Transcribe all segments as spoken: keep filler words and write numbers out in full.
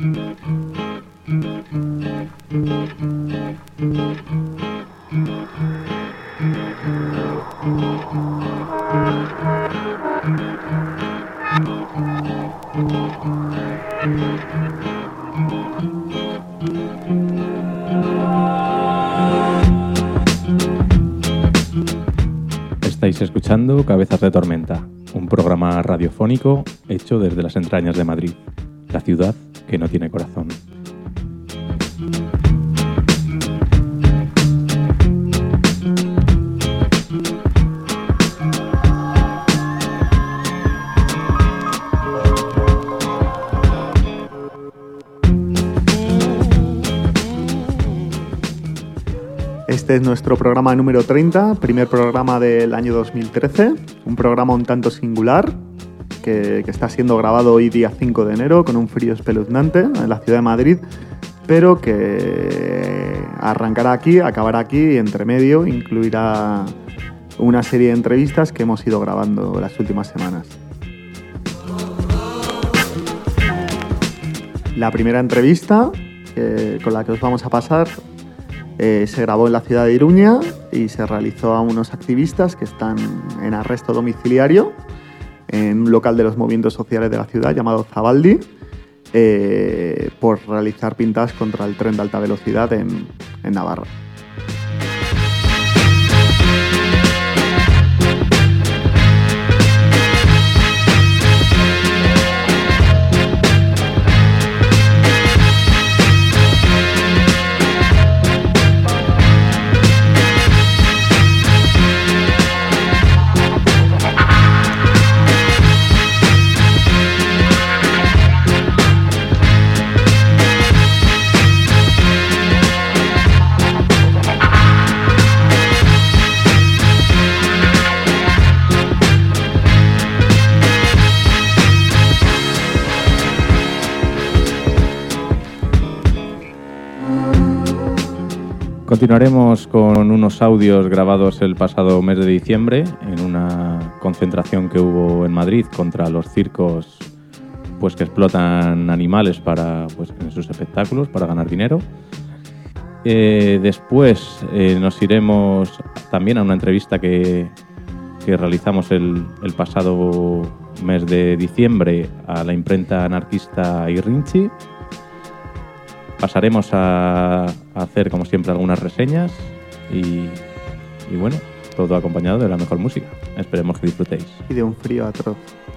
Estáis escuchando Cabezas de Tormenta, un programa radiofónico hecho desde las entrañas de Madrid, la ciudad que no tiene corazón. Este es nuestro programa número treinta, primer programa del año dos mil trece, un programa un tanto singular que, que está siendo grabado hoy día cinco de enero con un frío espeluznante en la ciudad de Madrid, pero que arrancará aquí, acabará aquí y entre medio incluirá una serie de entrevistas que hemos ido grabando las últimas semanas. La primera entrevista eh, con la que os vamos a pasar Eh, se grabó en la ciudad de Iruña y se realizó a unos activistas que están en arresto domiciliario en un local de los movimientos sociales de la ciudad llamado Zabaldi eh, por realizar pintadas contra el tren de alta velocidad en, en Navarra. Continuaremos con unos audios grabados el pasado mes de diciembre en una concentración que hubo en Madrid contra los circos pues, que explotan animales para, pues, en sus espectáculos para ganar dinero. Eh, después eh, nos iremos también a una entrevista que, que realizamos el, el pasado mes de diciembre a la imprenta anarquista Irrinchi. Pasaremos a, a hacer, como siempre, algunas reseñas y, y, bueno, todo acompañado de la mejor música. Esperemos que disfrutéis. Y de un frío atroz.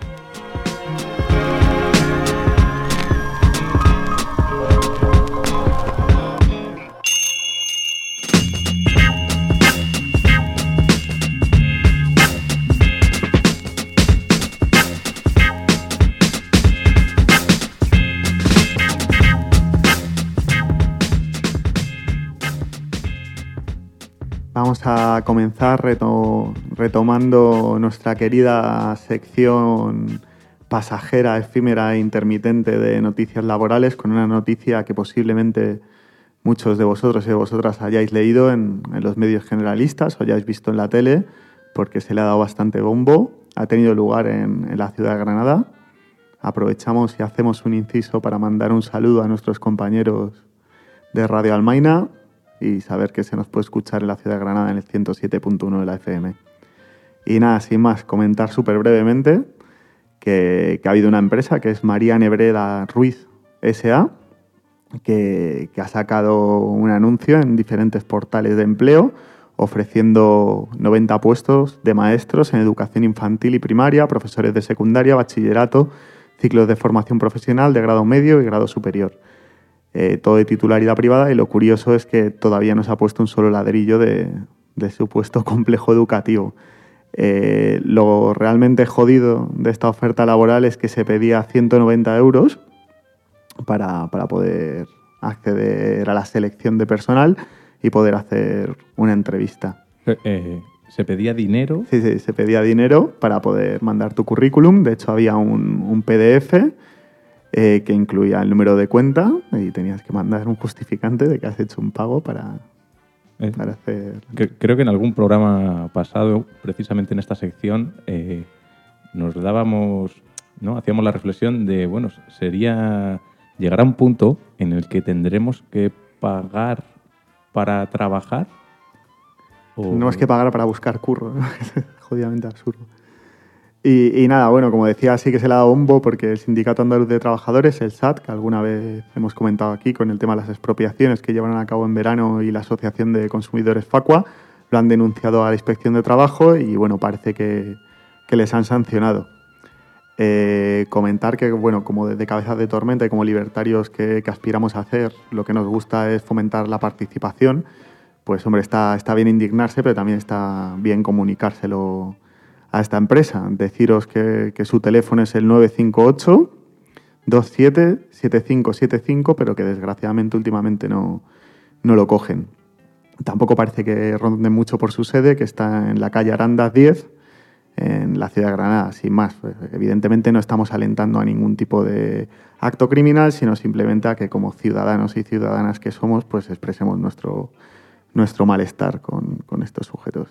Vamos a comenzar reto, retomando nuestra querida sección pasajera, efímera e intermitente de noticias laborales con una noticia que posiblemente muchos de vosotros y de vosotras hayáis leído en, en los medios generalistas o hayáis visto en la tele porque se le ha dado bastante bombo. Ha tenido lugar en, en la ciudad de Granada. Aprovechamos y hacemos un inciso para mandar un saludo a nuestros compañeros de Radio Almaina y saber que se nos puede escuchar en la ciudad de Granada en el ciento siete punto uno de la F M. Y nada, sin más, comentar súper brevemente que, que ha habido una empresa que es María Nebreda Ruiz S A que, que ha sacado un anuncio en diferentes portales de empleo ofreciendo noventa puestos de maestros en educación infantil y primaria, profesores de secundaria, bachillerato, ciclos de formación profesional de grado medio y grado superior. Eh, todo de titularidad privada y lo curioso es que todavía no se ha puesto un solo ladrillo de, de supuesto complejo educativo. Eh, lo realmente jodido de esta oferta laboral es que se pedía ciento noventa euros para, para poder acceder a la selección de personal y poder hacer una entrevista. Eh, eh, ¿Se pedía dinero? Sí, sí, se pedía dinero para poder mandar tu currículum. De hecho, había un, un P D F Eh, que incluía el número de cuenta y tenías que mandar un justificante de que has hecho un pago para, eh, para hacer... Creo que en algún programa pasado, precisamente en esta sección, eh, nos dábamos, ¿no? Hacíamos la reflexión de, bueno, sería llegará un punto en el que tendremos que pagar para trabajar. ¿O? No es que pagar para buscar curro, ¿no? Es jodidamente absurdo. Y, y nada, bueno, como decía, sí que se le ha dado bombo porque el Sindicato Andaluz de Trabajadores, el S A T, que alguna vez hemos comentado aquí con el tema de las expropiaciones que llevan a cabo en verano, y la Asociación de Consumidores Facua, lo han denunciado a la Inspección de Trabajo y, bueno, parece que, que les han sancionado. Eh, comentar que, bueno, como desde Cabezas de Tormenta y como libertarios que, que aspiramos a hacer, lo que nos gusta es fomentar la participación. Pues, hombre, está, está bien indignarse, pero también está bien comunicárselo a esta empresa. Deciros que, que su teléfono es el nueve cinco ocho, dos siete, siete cinco siete cinco, pero que desgraciadamente últimamente no, no lo cogen. Tampoco parece que ronden mucho por su sede, que está en la calle Arandas diez, en la ciudad de Granada, sin más. Pues, evidentemente no estamos alentando a ningún tipo de acto criminal, sino simplemente a que como ciudadanos y ciudadanas que somos, pues expresemos nuestro, nuestro malestar con, con estos sujetos.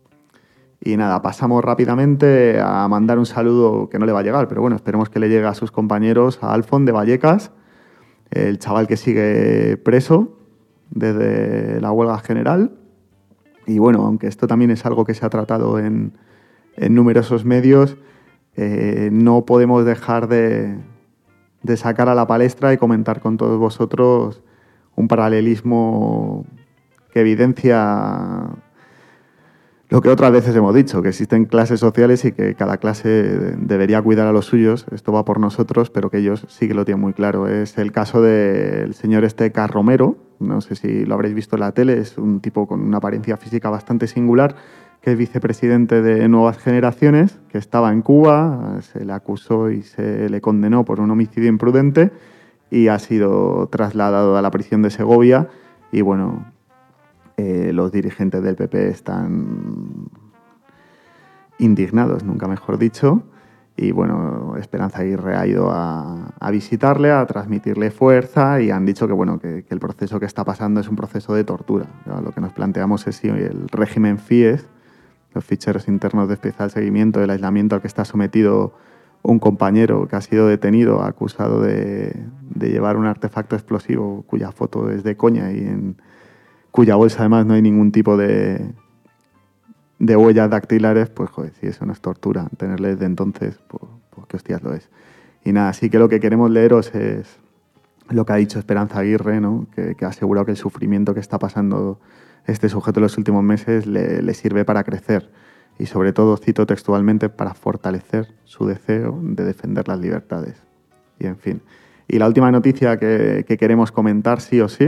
Y nada, pasamos rápidamente a mandar un saludo que no le va a llegar, pero bueno, esperemos que le llegue a sus compañeros, a Alfon de Vallecas, el chaval que sigue preso desde la huelga general. Y bueno, aunque esto también es algo que se ha tratado en, en numerosos medios, eh, no podemos dejar de, de sacar a la palestra y comentar con todos vosotros un paralelismo que evidencia lo que otras veces hemos dicho, que existen clases sociales y que cada clase debería cuidar a los suyos. Esto va por nosotros, pero que ellos sí que lo tienen muy claro. Es el caso del señor este Carromero, no sé si lo habréis visto en la tele, es un tipo con una apariencia física bastante singular, que es vicepresidente de Nuevas Generaciones, que estaba en Cuba, se le acusó y se le condenó por un homicidio imprudente y ha sido trasladado a la prisión de Segovia. Y bueno, Eh, los dirigentes del P P están indignados, nunca mejor dicho, y bueno, Esperanza Aguirre ha ido a, a visitarle, a transmitirle fuerza, y han dicho que, bueno, que, que el proceso que está pasando es un proceso de tortura. ¿No? Lo que nos planteamos es si el régimen FIES, los ficheros internos de especial seguimiento del aislamiento al que está sometido un compañero que ha sido detenido acusado de, de llevar un artefacto explosivo cuya foto es de coña y en cuya bolsa además no hay ningún tipo de, de huellas dactilares, pues joder, si eso no es tortura, tenerle desde entonces, pues, pues qué hostias lo es. Y nada, sí que lo que queremos leeros es lo que ha dicho Esperanza Aguirre, ¿no? que, que ha asegurado que el sufrimiento que está pasando este sujeto en los últimos meses le, le sirve para crecer y sobre todo, cito textualmente, para fortalecer su deseo de defender las libertades. Y en fin. Y la última noticia que, que queremos comentar sí o sí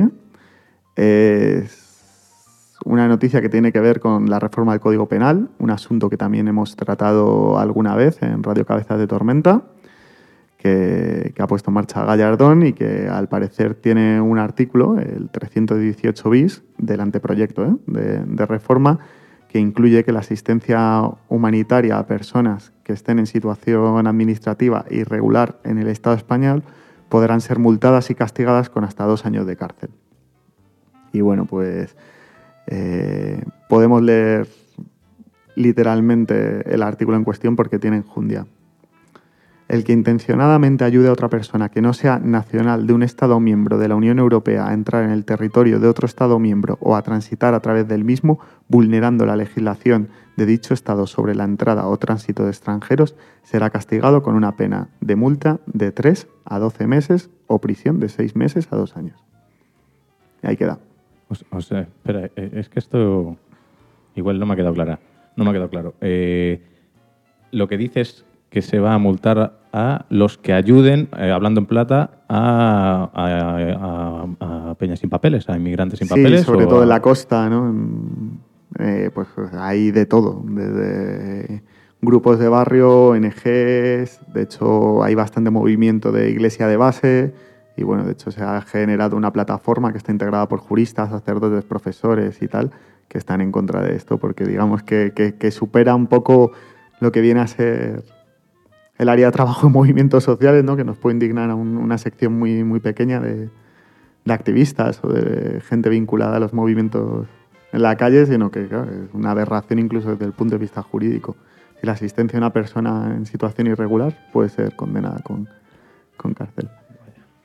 es una noticia que tiene que ver con la reforma del Código Penal, un asunto que también hemos tratado alguna vez en Radio Cabezas de Tormenta, que, que ha puesto en marcha Gallardón y que al parecer tiene un artículo, el trescientos dieciocho bis, del anteproyecto ¿eh? de, de reforma, que incluye que la asistencia humanitaria a personas que estén en situación administrativa irregular en el Estado español podrán ser multadas y castigadas con hasta dos años de cárcel. Y bueno, pues eh, podemos leer literalmente el artículo en cuestión porque tiene enjundia. El que intencionadamente ayude a otra persona que no sea nacional de un Estado miembro de la Unión Europea a entrar en el territorio de otro Estado miembro o a transitar a través del mismo, vulnerando la legislación de dicho Estado sobre la entrada o tránsito de extranjeros, será castigado con una pena de multa de tres a doce meses o prisión de seis meses a dos años. Y ahí queda. O, o sea, espera, es que esto igual no me ha quedado clara. No me ha quedado claro. Eh, lo que dices que se va a multar a los que ayuden, eh, hablando en plata, a, a, a, a peñas sin papeles, a inmigrantes sin sí, papeles. Sí, sobre o todo a... en la costa, ¿no? Eh, pues hay de todo, desde grupos de barrio, O N Ges, de hecho hay bastante movimiento de iglesia de base y bueno, de hecho se ha generado una plataforma que está integrada por juristas, sacerdotes, profesores y tal, que están en contra de esto porque digamos que, que, que supera un poco lo que viene a ser el área de trabajo en movimientos sociales, ¿no? Que nos puede indignar a un, una sección muy, muy pequeña de, de activistas o de gente vinculada a los movimientos en la calle, sino que claro, es una aberración incluso desde el punto de vista jurídico. Si la asistencia de una persona en situación irregular puede ser condenada con, con cárcel.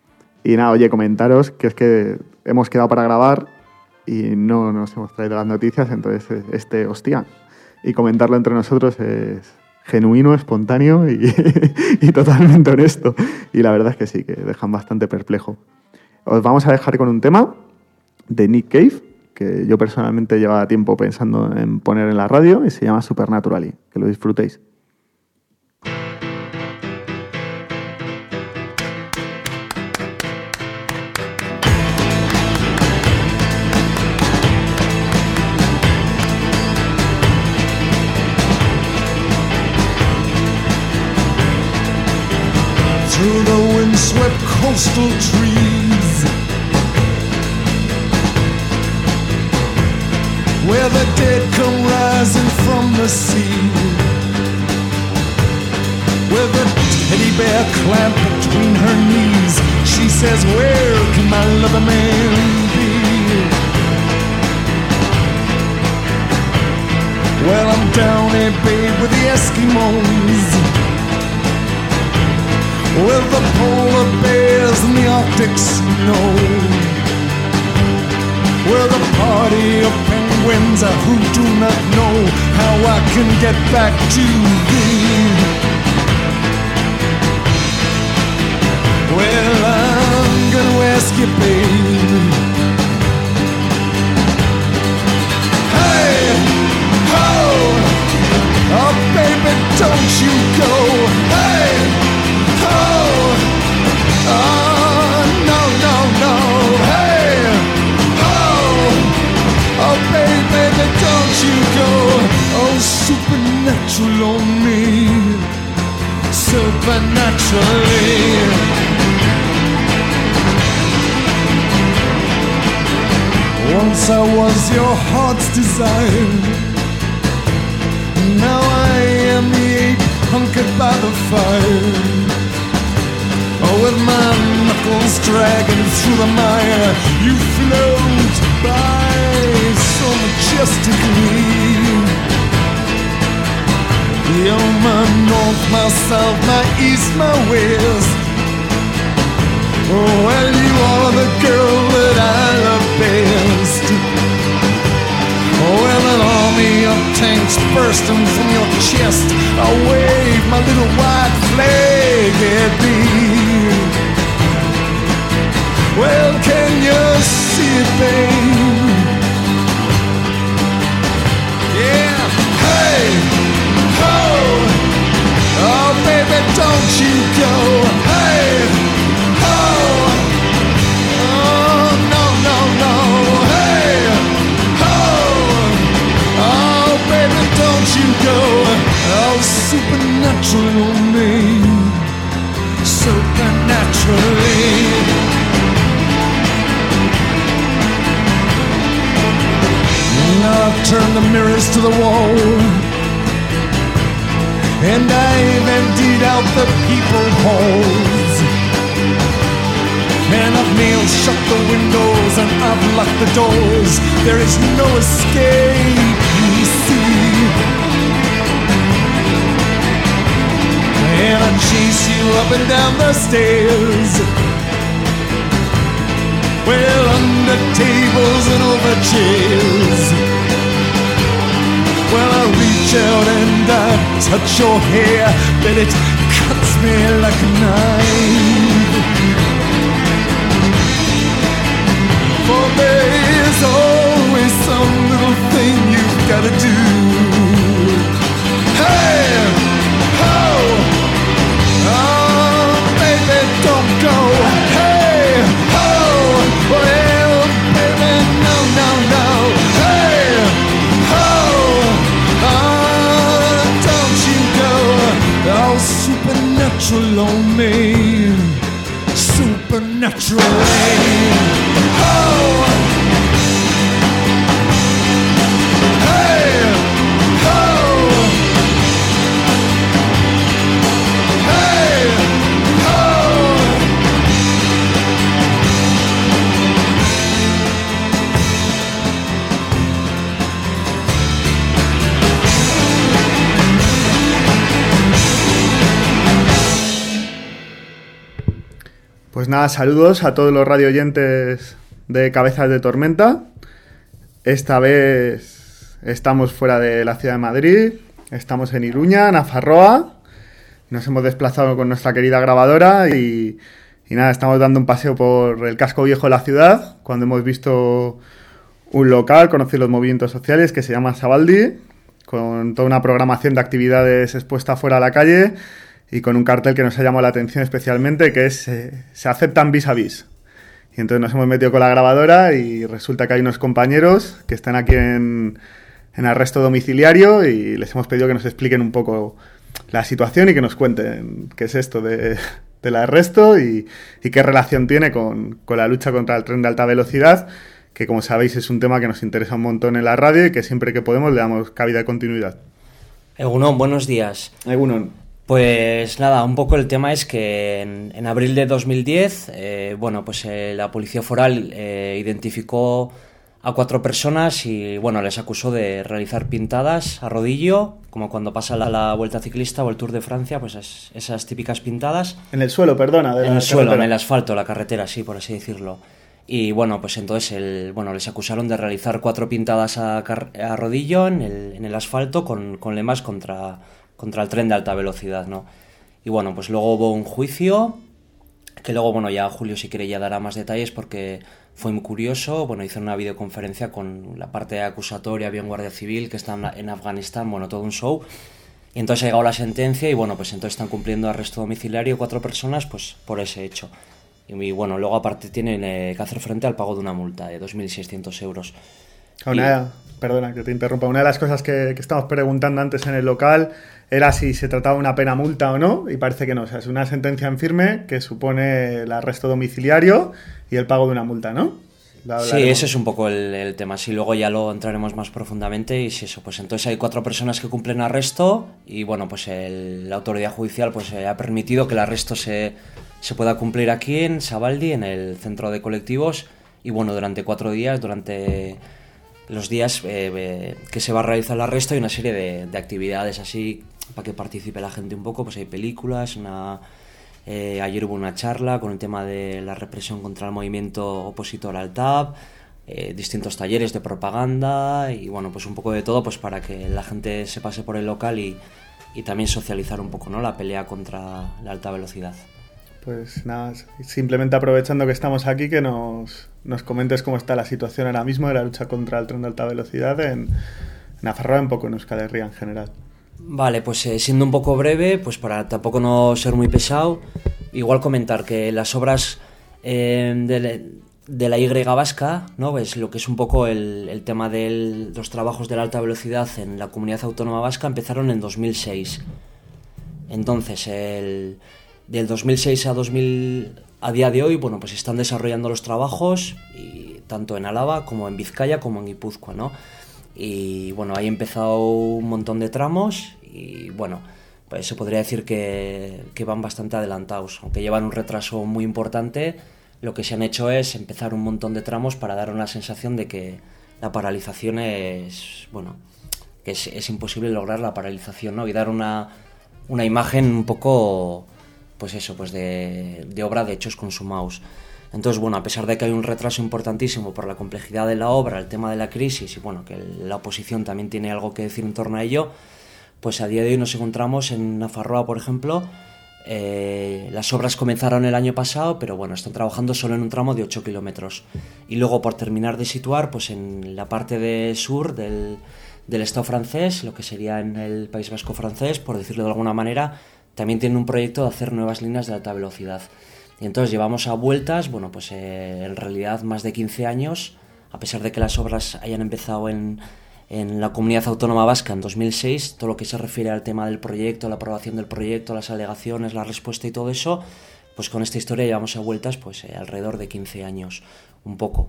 Y nada, oye, comentaros que es que hemos quedado para grabar y no nos hemos traído las noticias, entonces este, hostia, y comentarlo entre nosotros es genuino, espontáneo y, y totalmente honesto. Y la verdad es que sí, que dejan bastante perplejo. Os vamos a dejar con un tema de Nick Cave, que yo personalmente llevaba tiempo pensando en poner en la radio, y se llama Supernaturally. Que lo disfrutéis. Through the windswept coastal trees, where the dead come rising from the sea, with a teddy bear clamped between her knees, she says, where can my lover man be? Well, I'm down there, babe, with the Eskimos, with the polar bears and the Arctic snow, with a party of penguins who do not know how I can get back to thee. Well, I'm gonna ask you, babe, hey, ho, oh baby, don't you go, hey, oh, oh, no, no, no, hey, oh, oh, baby, baby, don't you go, oh, supernatural on me, supernaturally. Once I was your heart's desire, now I am the ape hunkered by the fire. Oh, with my knuckles dragging through the mire, you float by so majestically. You're my north, my south, my east, my west. Oh, well, you are the girl that I love best. Oh, well, an army of tanks bursting from your chest, I wave my little white flag at thee. Well, can you see it, babe? Yeah, hey, ho, oh, baby, don't you go, hey, ho, oh, no, no, no, hey, ho, oh, baby, don't you go, oh, supernatural on me, supernaturally. Now I've turned the mirrors to the wall, and I've emptied out the people halls, and I've nailed shut the windows and I've locked the doors. There is no escape, you see, and I chase you up and down the stairs, well, under tables and over chairs. Well, I reach out and I touch your hair, but it cuts me like a knife. For there's always some little thing you've gotta do. Hey, ho, oh, baby, don't go. Hey, ho, well, baby, no, no, no. Hey, ho, oh, don't you go. Oh, supernatural on me, supernaturally. Oh, hey, oh, hey, oh. Pues nada, saludos a todos los radioyentes de Cabezas de Tormenta. Esta vez estamos fuera de la ciudad de Madrid, estamos en Iruña, Nafarroa. Nos hemos desplazado con nuestra querida grabadora y, y nada, estamos dando un paseo por el casco viejo de la ciudad, cuando hemos visto un local, conocido los movimientos sociales, que se llama Sabaldi, con toda una programación de actividades expuesta fuera a la calle y con un cartel que nos ha llamado la atención especialmente, que es eh, se aceptan vis a vis. Y entonces nos hemos metido con la grabadora y resulta que hay unos compañeros que están aquí en, en arresto domiciliario y les hemos pedido que nos expliquen un poco la situación y que nos cuenten qué es esto de, del arresto y, y qué relación tiene con, con la lucha contra el tren de alta velocidad, que como sabéis es un tema que nos interesa un montón en la radio y que siempre que podemos le damos cabida y continuidad. Egunon, buenos días. Egunon. Pues nada, un poco el tema es que en, en abril de dos mil diez, eh, bueno, pues eh, la Policía Foral eh, identificó a cuatro personas y, bueno, les acusó de realizar pintadas a rodillo, como cuando pasa la, la Vuelta Ciclista o el Tour de Francia, pues es, esas típicas pintadas. En el suelo, perdona. De en la el suelo, carretera. en el asfalto, la carretera, sí, por así decirlo. Y bueno, pues entonces el, bueno, les acusaron de realizar cuatro pintadas a, a rodillo en el, en el asfalto con, con lemas contra... contra el tren de alta velocidad, ¿no? Y bueno, pues luego hubo un juicio, que luego, bueno, ya Julio si quiere ya dará más detalles porque fue muy curioso. Bueno, hizo una videoconferencia con la parte acusatoria, había un guardia civil que está en Afganistán, bueno, todo un show. Y entonces ha llegado la sentencia y bueno, pues entonces están cumpliendo arresto domiciliario cuatro personas, pues por ese hecho. Y bueno, luego aparte tienen eh, que hacer frente al pago de una multa de dos mil seiscientos euros. Una, y... Perdona que te interrumpa. Una de las cosas que, que estábamos preguntando antes en el local era si se trataba de una pena multa o no, y parece que no. O sea, es una sentencia en firme que supone el arresto domiciliario y el pago de una multa, ¿no? Sí, ese es un poco el, el tema. Sí, luego ya lo entraremos más profundamente y si eso, pues entonces hay cuatro personas que cumplen arresto y bueno, pues el, la autoridad judicial pues eh, ha permitido que el arresto se, se pueda cumplir aquí en Sabaldi, en el centro de colectivos y bueno, durante cuatro días, durante... los días eh, eh, que se va a realizar el arresto hay una serie de, de actividades así para que participe la gente un poco, pues hay películas, una, eh, ayer hubo una charla con el tema de la represión contra el movimiento opositor al T A B, eh, distintos talleres de propaganda y bueno, pues un poco de todo pues para que la gente se pase por el local y, y también socializar un poco, ¿no?, la pelea contra la alta velocidad. Pues nada, simplemente aprovechando que estamos aquí, que nos, nos comentes cómo está la situación ahora mismo de la lucha contra el tren de alta velocidad en Nafarroa, un poco en Euskal Herria en general. Vale, pues eh, siendo un poco breve, pues para tampoco no ser muy pesado, igual comentar que las obras eh, de, de la Y vasca, ¿no?, es lo que es un poco el, el tema de los trabajos de la alta velocidad en la comunidad autónoma vasca, empezaron en dos mil seis. Entonces, el... del dos mil seis a dos mil a día de hoy, bueno, pues están desarrollando los trabajos y tanto en Álava como en Vizcaya como en Guipúzcoa, ¿no? Y bueno, ahí ha empezado un montón de tramos y bueno, pues se podría decir que, que van bastante adelantados, aunque llevan un retraso muy importante. Lo que se han hecho es empezar un montón de tramos para dar una sensación de que la paralización es, bueno, que es, es imposible lograr la paralización, ¿no? Y dar una, una imagen un poco... pues eso, pues de, de obra de hechos consumados. Entonces, bueno, a pesar de que hay un retraso importantísimo por la complejidad de la obra, el tema de la crisis y bueno, que la oposición también tiene algo que decir en torno a ello, pues a día de hoy nos encontramos en Nafarroa, por ejemplo, eh, las obras comenzaron el año pasado, pero bueno, están trabajando solo en un tramo de ocho kilómetros. Y luego, por terminar de situar, pues en la parte de sur del, del Estado francés, lo que sería en el País Vasco francés, por decirlo de alguna manera, también tienen un proyecto de hacer nuevas líneas de alta velocidad. Y entonces llevamos a vueltas, bueno, pues eh, en realidad más de quince años, a pesar de que las obras hayan empezado en, en la Comunidad Autónoma Vasca en dos mil seis, todo lo que se refiere al tema del proyecto, la aprobación del proyecto, las alegaciones, la respuesta y todo eso, pues con esta historia llevamos a vueltas pues eh, alrededor de quince años, un poco.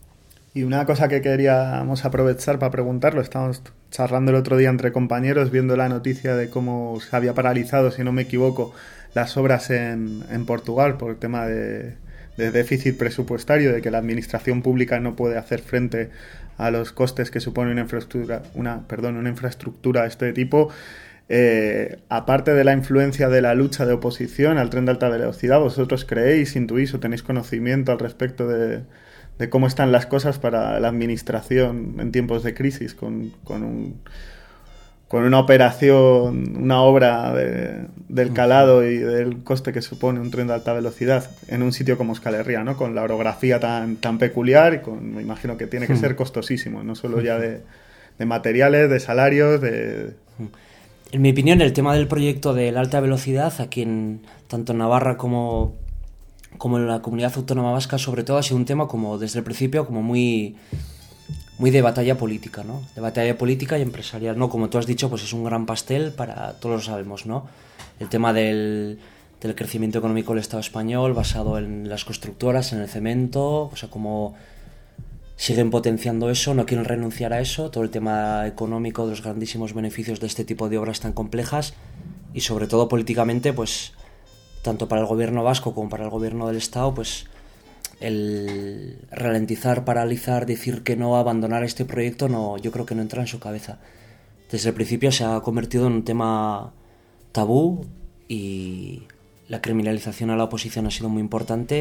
Y una cosa que queríamos aprovechar para preguntarlo, estábamos charlando el otro día entre compañeros, viendo la noticia de cómo se había paralizado, si no me equivoco, las obras en, en Portugal por el tema de, de déficit presupuestario, de que la administración pública no puede hacer frente a los costes que supone una infraestructura, una, perdón, una infraestructura de este tipo. Eh, aparte de la influencia de la lucha de oposición al tren de alta velocidad, ¿vosotros creéis, intuís o tenéis conocimiento al respecto de, de cómo están las cosas para la administración en tiempos de crisis con, con, un, con una operación, una obra de, del calado y del coste que supone un tren de alta velocidad en un sitio como Euskal Herria, ¿no? Con la orografía tan, tan peculiar y con, me imagino que tiene que ser costosísimo, no solo ya de, de materiales, de salarios, de... En mi opinión, el tema del proyecto de la alta velocidad, aquí en tanto en Navarra como, como en la comunidad autónoma vasca, sobre todo ha sido un tema como desde el principio como muy, muy de batalla política, ¿no? De batalla política y empresarial, ¿no? Como tú has dicho, pues es un gran pastel para todos lo sabemos, ¿no? El tema del, del crecimiento económico del Estado español basado en las constructoras, en el cemento, o sea, como siguen potenciando eso, no quieren renunciar a eso, todo el tema económico de los grandísimos beneficios de este tipo de obras tan complejas y sobre todo políticamente, pues tanto para el gobierno vasco como para el gobierno del Estado, pues el ralentizar, paralizar, decir que no, abandonar este proyecto, no, yo creo que no entra en su cabeza. Desde el principio se ha convertido en un tema tabú y la criminalización a la oposición ha sido muy importante.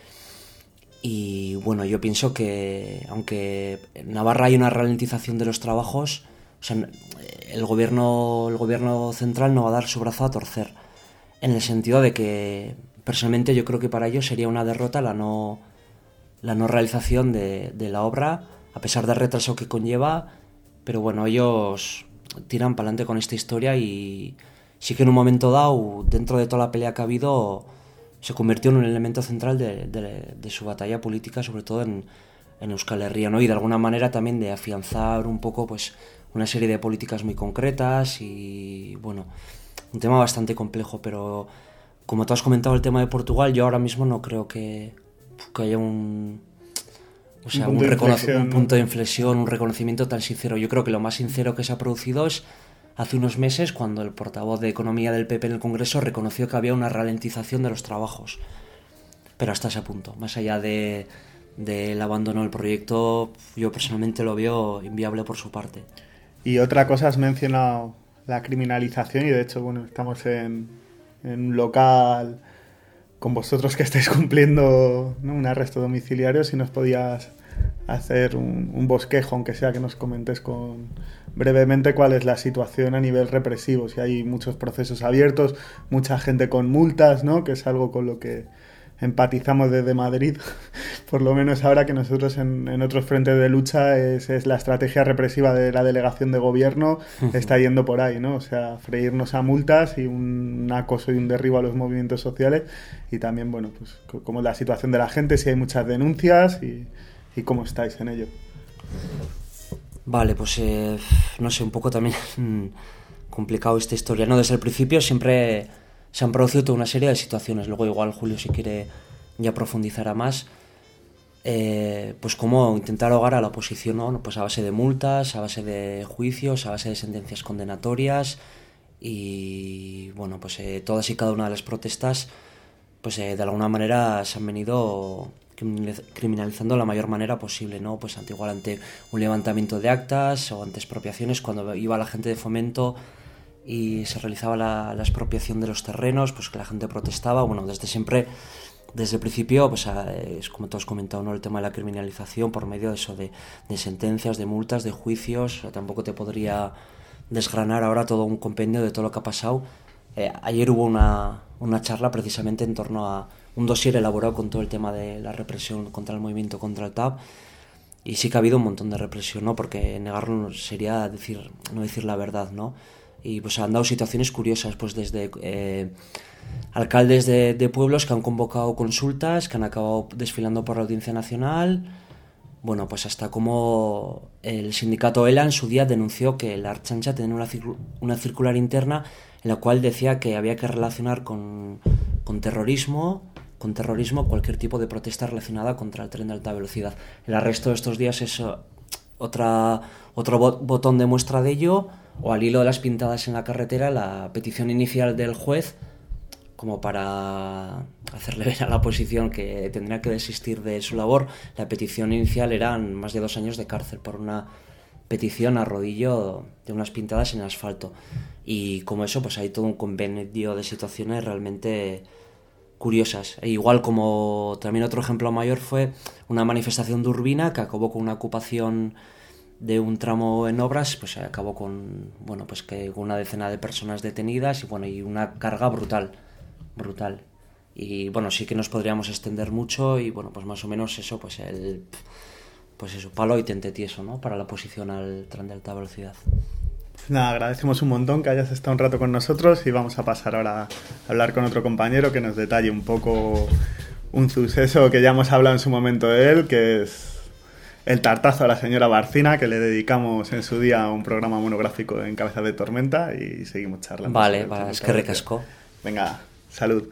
Y bueno, yo pienso que aunque en Navarra hay una ralentización de los trabajos, o sea, el gobierno, el gobierno central no va a dar su brazo a torcer, en el sentido de que personalmente yo creo que para ellos sería una derrota la no, la no realización de, de la obra, a pesar del retraso que conlleva, pero bueno, ellos tiran para adelante con esta historia y sí que en un momento dado, dentro de toda la pelea que ha habido, se convirtió en un elemento central de, de, de su batalla política, sobre todo en, en Euskal Herria, ¿no? Y de alguna manera también de afianzar un poco pues una serie de políticas muy concretas y bueno, un tema bastante complejo, pero como tú has comentado el tema de Portugal, yo ahora mismo no creo que, que haya un, o sea, un, un, recono- un punto de inflexión, un reconocimiento tan sincero. Yo creo que lo más sincero que se ha producido es hace unos meses, cuando el portavoz de Economía del P P en el Congreso reconoció que había una ralentización de los trabajos. Pero hasta ese punto. Más allá de, del abandono del proyecto, yo personalmente lo veo inviable por su parte. Y otra cosa, has mencionado la criminalización y de hecho, bueno, estamos en, en un local con vosotros que estáis cumpliendo, ¿no?, un arresto domiciliario. Si nos podías hacer un, un bosquejo, aunque sea que nos comentes con brevemente cuál es la situación a nivel represivo, si hay muchos procesos abiertos, mucha gente con multas, ¿no?, que es algo con lo que empatizamos desde Madrid, por lo menos ahora que nosotros en, en otros frentes de lucha es, es la estrategia represiva de la delegación de gobierno, está yendo por ahí, ¿no? O sea, freírnos a multas y un, un acoso y un derribo a los movimientos sociales y también, bueno, pues cómo es la situación de la gente, si hay muchas denuncias y, y cómo estáis en ello. Vale, pues eh, no sé, un poco también complicado esta historia, ¿no? Desde el principio siempre se han producido toda una serie de situaciones, luego igual Julio si quiere ya profundizará más, eh, pues cómo intentar ahogar a la oposición, ¿no? Pues a base de multas, a base de juicios, a base de sentencias condenatorias y bueno, pues eh, todas y cada una de las protestas pues eh, de alguna manera se han venido criminalizando de la mayor manera posible, ¿no? Pues ante igual ante un levantamiento de actas o ante expropiaciones, cuando iba la gente de Fomento y se realizaba la, la expropiación de los terrenos, pues que la gente protestaba. Bueno, desde siempre, desde el principio, pues es como tú has comentado, ¿no?, el tema de la criminalización por medio de eso, de, de sentencias, de multas, de juicios. O sea, tampoco te podría desgranar ahora todo un compendio de todo lo que ha pasado. Eh, ayer hubo una, una charla precisamente en torno a un dossier elaborado con todo el tema de la represión contra el movimiento contra el T A B, y sí que ha habido un montón de represión, ¿no?, porque negarlo sería decir, no decir la verdad, ¿no? Y pues han dado situaciones curiosas, pues desde eh, alcaldes de, de pueblos que han convocado consultas, que han acabado desfilando por la Audiencia Nacional, bueno, pues hasta como el sindicato ELA en su día denunció que la Ertzaintza tenía una, circu- una circular interna en la cual decía que había que relacionar con, con terrorismo, con terrorismo cualquier tipo de protesta relacionada contra el tren de alta velocidad. El arresto de estos días es otra, otro bot- botón de muestra de ello, o al hilo de las pintadas en la carretera, la petición inicial del juez, como para hacerle ver a la oposición que tendría que desistir de su labor. La petición inicial eran más de dos años de cárcel por una petición a rodillo de unas pintadas en asfalto. Y como eso, pues hay todo un compendio de situaciones realmente curiosas. E igual como también otro ejemplo mayor fue una manifestación de Urbina que acabó con una ocupación de un tramo en obras, pues acabó con, bueno, pues que con una decena de personas detenidas y bueno, y una carga brutal, brutal. Y bueno, sí que nos podríamos extender mucho y bueno, pues más o menos eso, pues el, pues eso, palo y tente tieso, ¿no? Para la oposición al tren de alta velocidad. Nada, agradecemos un montón que hayas estado un rato con nosotros y vamos a pasar ahora a hablar con otro compañero que nos detalle un poco un suceso que ya hemos hablado en su momento de él, que es el tartazo a la señora Barcina, que le dedicamos en su día un programa monográfico en Cabezas de Tormenta y seguimos charlando. Vale, vale, es que recascó. Venga, salud.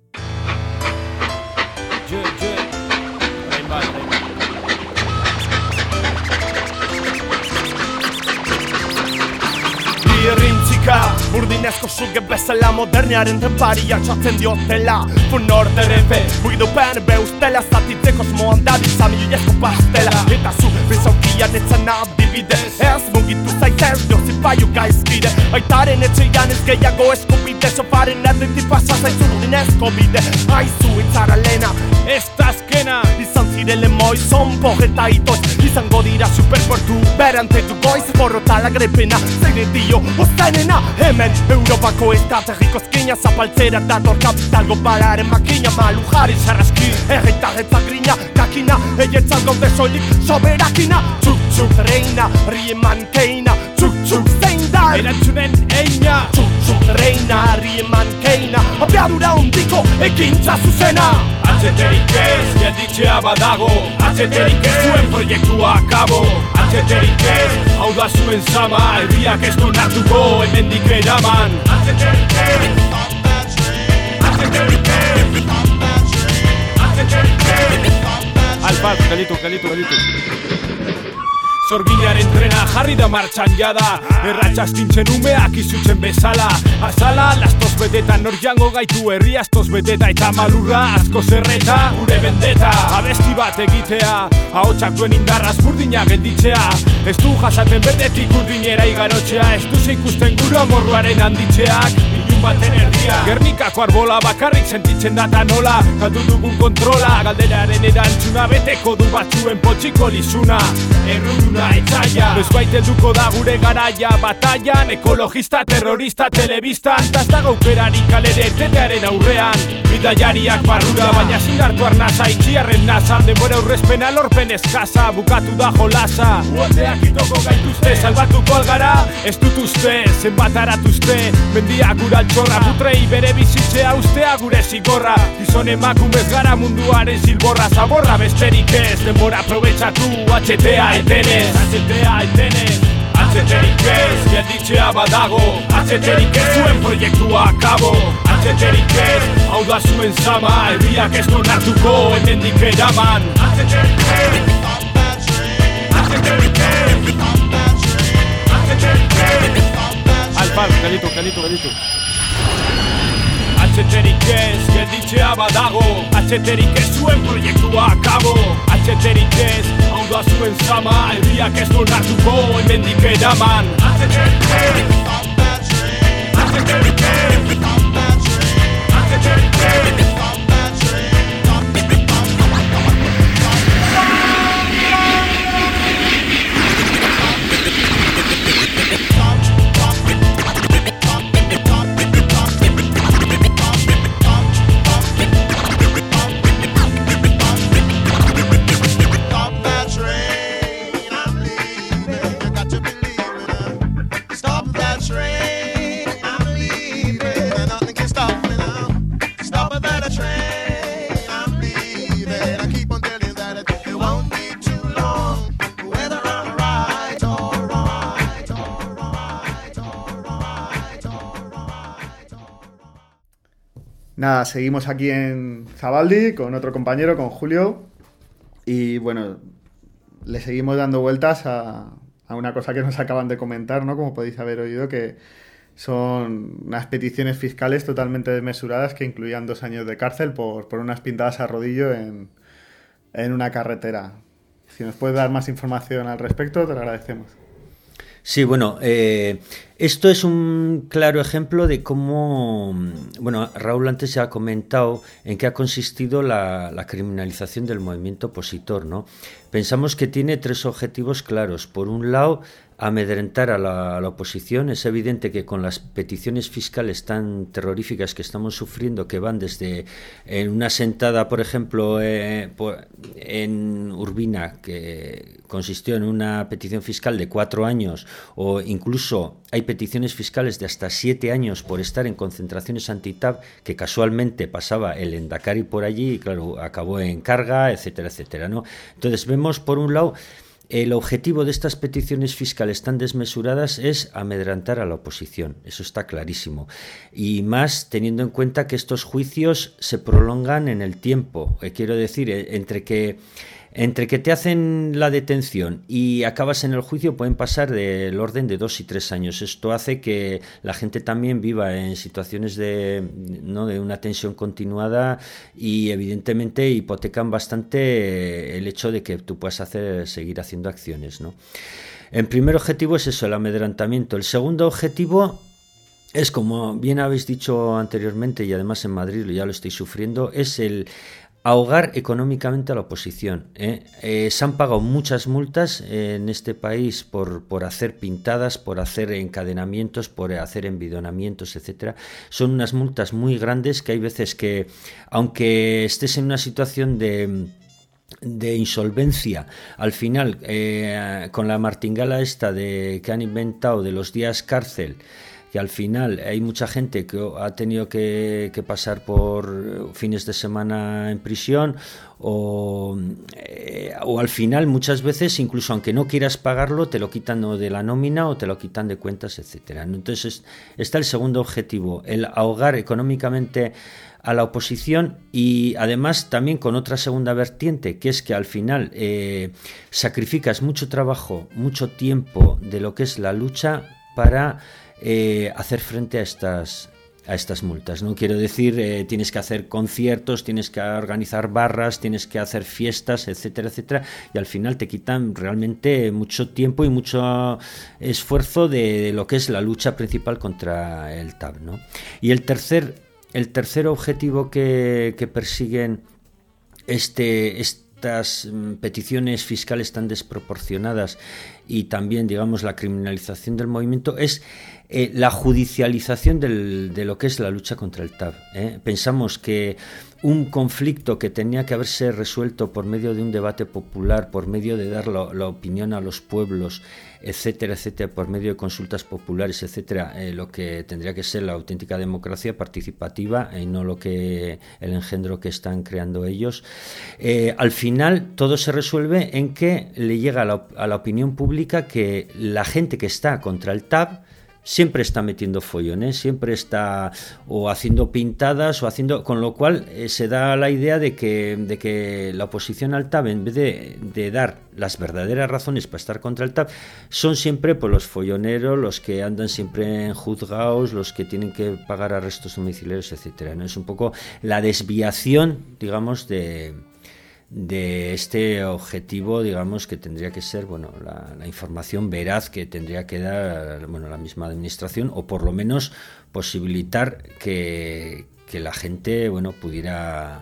Rintzika, burdinezko suge bezala modernearen tenparia txatzen diotela Fun orderepe, mugidupen beustela Zatitzeko osmoan da bizamilezko pastela Eta zu bezaukian etzan adibide Ez mugitu zaitez dozipaiu gaizkide Aitaren etxeian ez gehiago eskubide Sofaren erditik pasa zaizu burdinezko bide Aizu itzara lena, ez da azkena Izan zirele moizon pogeta itoz Izango dira superportu berantetu goiz Borrotala grepena, zeire dio Ozainena, hemen Europako estrategiko ezkina Zapaltzera dator kapitalgo balaren makina Malu jarri sarraski, erreitagetza grina Kakina, eietzan gaude soilik soberakina Txuk txuk reina, rieman keina Txuk txuk zein da erantzunen eina Txuk txuk reina, rieman keina Abiadura hondiko ekintza zuzena Atxeterik ez, gelditzea badago Atxeterik ez, zuen proiektua akabo Atxeterik ez, hau da zuen zama Herriak ez du nartuko, hemendik eraman Atxeterik ez, atxeterik ez Atxeterik ez Alpat, gelitu, gelitu, gelitu Zorginaren trena jarri da martxan jada Erratxaz tintzen umeak izutzen bezala Azala, lastoz beteta nor jango gaitu herri astoz beteta Eta malurra asko zerreta gure bendeta Abesti bat egitea, ahotsak duen indarraz burdina gelditzea Ez du jasaten berdetik urdinera igarotzea Ez du zeikusten gure amorruaren handitzeak Ilun baten erdia Gernikako arbola bakarrik sentitzen data nola Galdu dugun kontrola, galderaren erantzuna Beteko du batzuen potxiko lizuna Erruduna etzaia Bezbait helduko da gure garaia Bataian, ekologista, terrorista, telebistan Tazta gaukerarik kalere etetearen aurrean Bidaiariak barrura, baina zindartu arnaza Itxiarren nasa, denbora aurrezpena lorpen eskasa Bukatu da jolasa Uoteak itoko gaituzte, salbatuko algara Ez dut uste, zenbat aratuzte Mendiak gura altxorra, putrei bere bizitzea Ustea gure zigorra, gizon emakumez gara munduaren zilborra Zaborra besterik ez, denbora aprobetxatu Atxetea etenez Atxetea etenez Atxeterik ez, gelditzea badago Atxeterik ez, zuen proiektua akabo Atxeterik ez, hau da zuen zama Herriak ez du nartuko, hemendik eraman Atxeterik ez, atxeterik ez Atxeterik ez Alpar, gelitu, gelitu, gelitu Atxeterik ez, gelditzea badago Atxeterik ez, zuen proiektua akabo Atxeterik ez, hau da zuen zama Herriak ez du nartuko, hemendik eraman Atxeterik ez, atxeterik ez Atxeterik ez Nada, seguimos aquí en Zabaldi con otro compañero, con Julio. Y bueno, le seguimos dando vueltas a, a una cosa que nos acaban de comentar, ¿no? Como podéis haber oído, que son unas peticiones fiscales totalmente desmesuradas que incluían dos años de cárcel por, por unas pintadas a rodillo en, en una carretera. Si nos puedes dar más información al respecto, te lo agradecemos. Sí, bueno, eh, esto es un claro ejemplo de cómo, bueno, Raúl antes ya ha comentado en qué ha consistido la, la criminalización del movimiento opositor, ¿no? Pensamos que tiene tres objetivos claros. Por un lado, amedrentar a la, a la oposición. Es evidente que con las peticiones fiscales tan terroríficas que estamos sufriendo, que van desde en una sentada, por ejemplo, eh, por, en Urbina, que consistió en una petición fiscal de cuatro años, o incluso hay peticiones fiscales de hasta siete años por estar en concentraciones anti-T A B, que casualmente pasaba el Endacari por allí y, claro, acabó en carga, etcétera, etcétera, ¿no? Entonces vemos, por un lado, el objetivo de estas peticiones fiscales tan desmesuradas es amedrentar a la oposición, eso está clarísimo. Y más teniendo en cuenta que estos juicios se prolongan en el tiempo. Eh, quiero decir, eh, entre que entre que te hacen la detención y acabas en el juicio pueden pasar del orden de dos y tres años. Esto hace que la gente también viva en situaciones de, ¿no?, de una tensión continuada y evidentemente hipotecan bastante el hecho de que tú puedas hacer, seguir haciendo acciones, ¿no? El primer objetivo es eso, el amedrentamiento. El segundo objetivo es, como bien habéis dicho anteriormente y además en Madrid ya lo estáis sufriendo, es el ahogar económicamente a la oposición. ¿eh? Eh, se han pagado muchas multas en este país por, por hacer pintadas, por hacer encadenamientos, por hacer envidonamientos, etcétera. Son unas multas muy grandes que hay veces que, aunque estés en una situación de de insolvencia, al final, eh, con la martingala esta de que han inventado de los días cárcel, que al final hay mucha gente que ha tenido que, que pasar por fines de semana en prisión o, eh, o al final muchas veces incluso aunque no quieras pagarlo te lo quitan de la nómina o te lo quitan de cuentas, etcétera. Entonces está el segundo objetivo, el ahogar económicamente a la oposición y además también con otra segunda vertiente, que es que al final eh, sacrificas mucho trabajo, mucho tiempo de lo que es la lucha para Eh, hacer frente a estas a estas multas, ¿no? Quiero decir, eh, tienes que hacer conciertos, tienes que organizar barras, tienes que hacer fiestas, etcétera, etcétera, y al final te quitan realmente mucho tiempo y mucho esfuerzo de, de lo que es la lucha principal contra el T A B, ¿no? Y el tercer el tercer objetivo que, que persiguen este, este estas peticiones fiscales tan desproporcionadas y también, digamos, la criminalización del movimiento es eh, la judicialización del, de lo que es la lucha contra el T A B. ¿eh? Pensamos que un conflicto que tenía que haberse resuelto por medio de un debate popular, por medio de dar la, la opinión a los pueblos, etcétera, etcétera, por medio de consultas populares, etcétera, eh, lo que tendría que ser la auténtica democracia participativa y eh, no lo que el engendro que están creando ellos. Eh, al final todo se resuelve en que le llega a la, a la opinión pública que la gente que está contra el T A B siempre está metiendo follones, siempre está o haciendo pintadas o haciendo, con lo cual eh, se da la idea de que, de que la oposición al T A B, en vez de, de dar las verdaderas razones para estar contra el T A B, son siempre pues, los folloneros, los que andan siempre en juzgados, los que tienen que pagar arrestos domiciliarios, etcétera, ¿no? Es un poco la desviación, digamos, de de este objetivo, digamos, que tendría que ser, bueno, la, la información veraz que tendría que dar, bueno, la misma administración, o por lo menos posibilitar que, que la gente, bueno, pudiera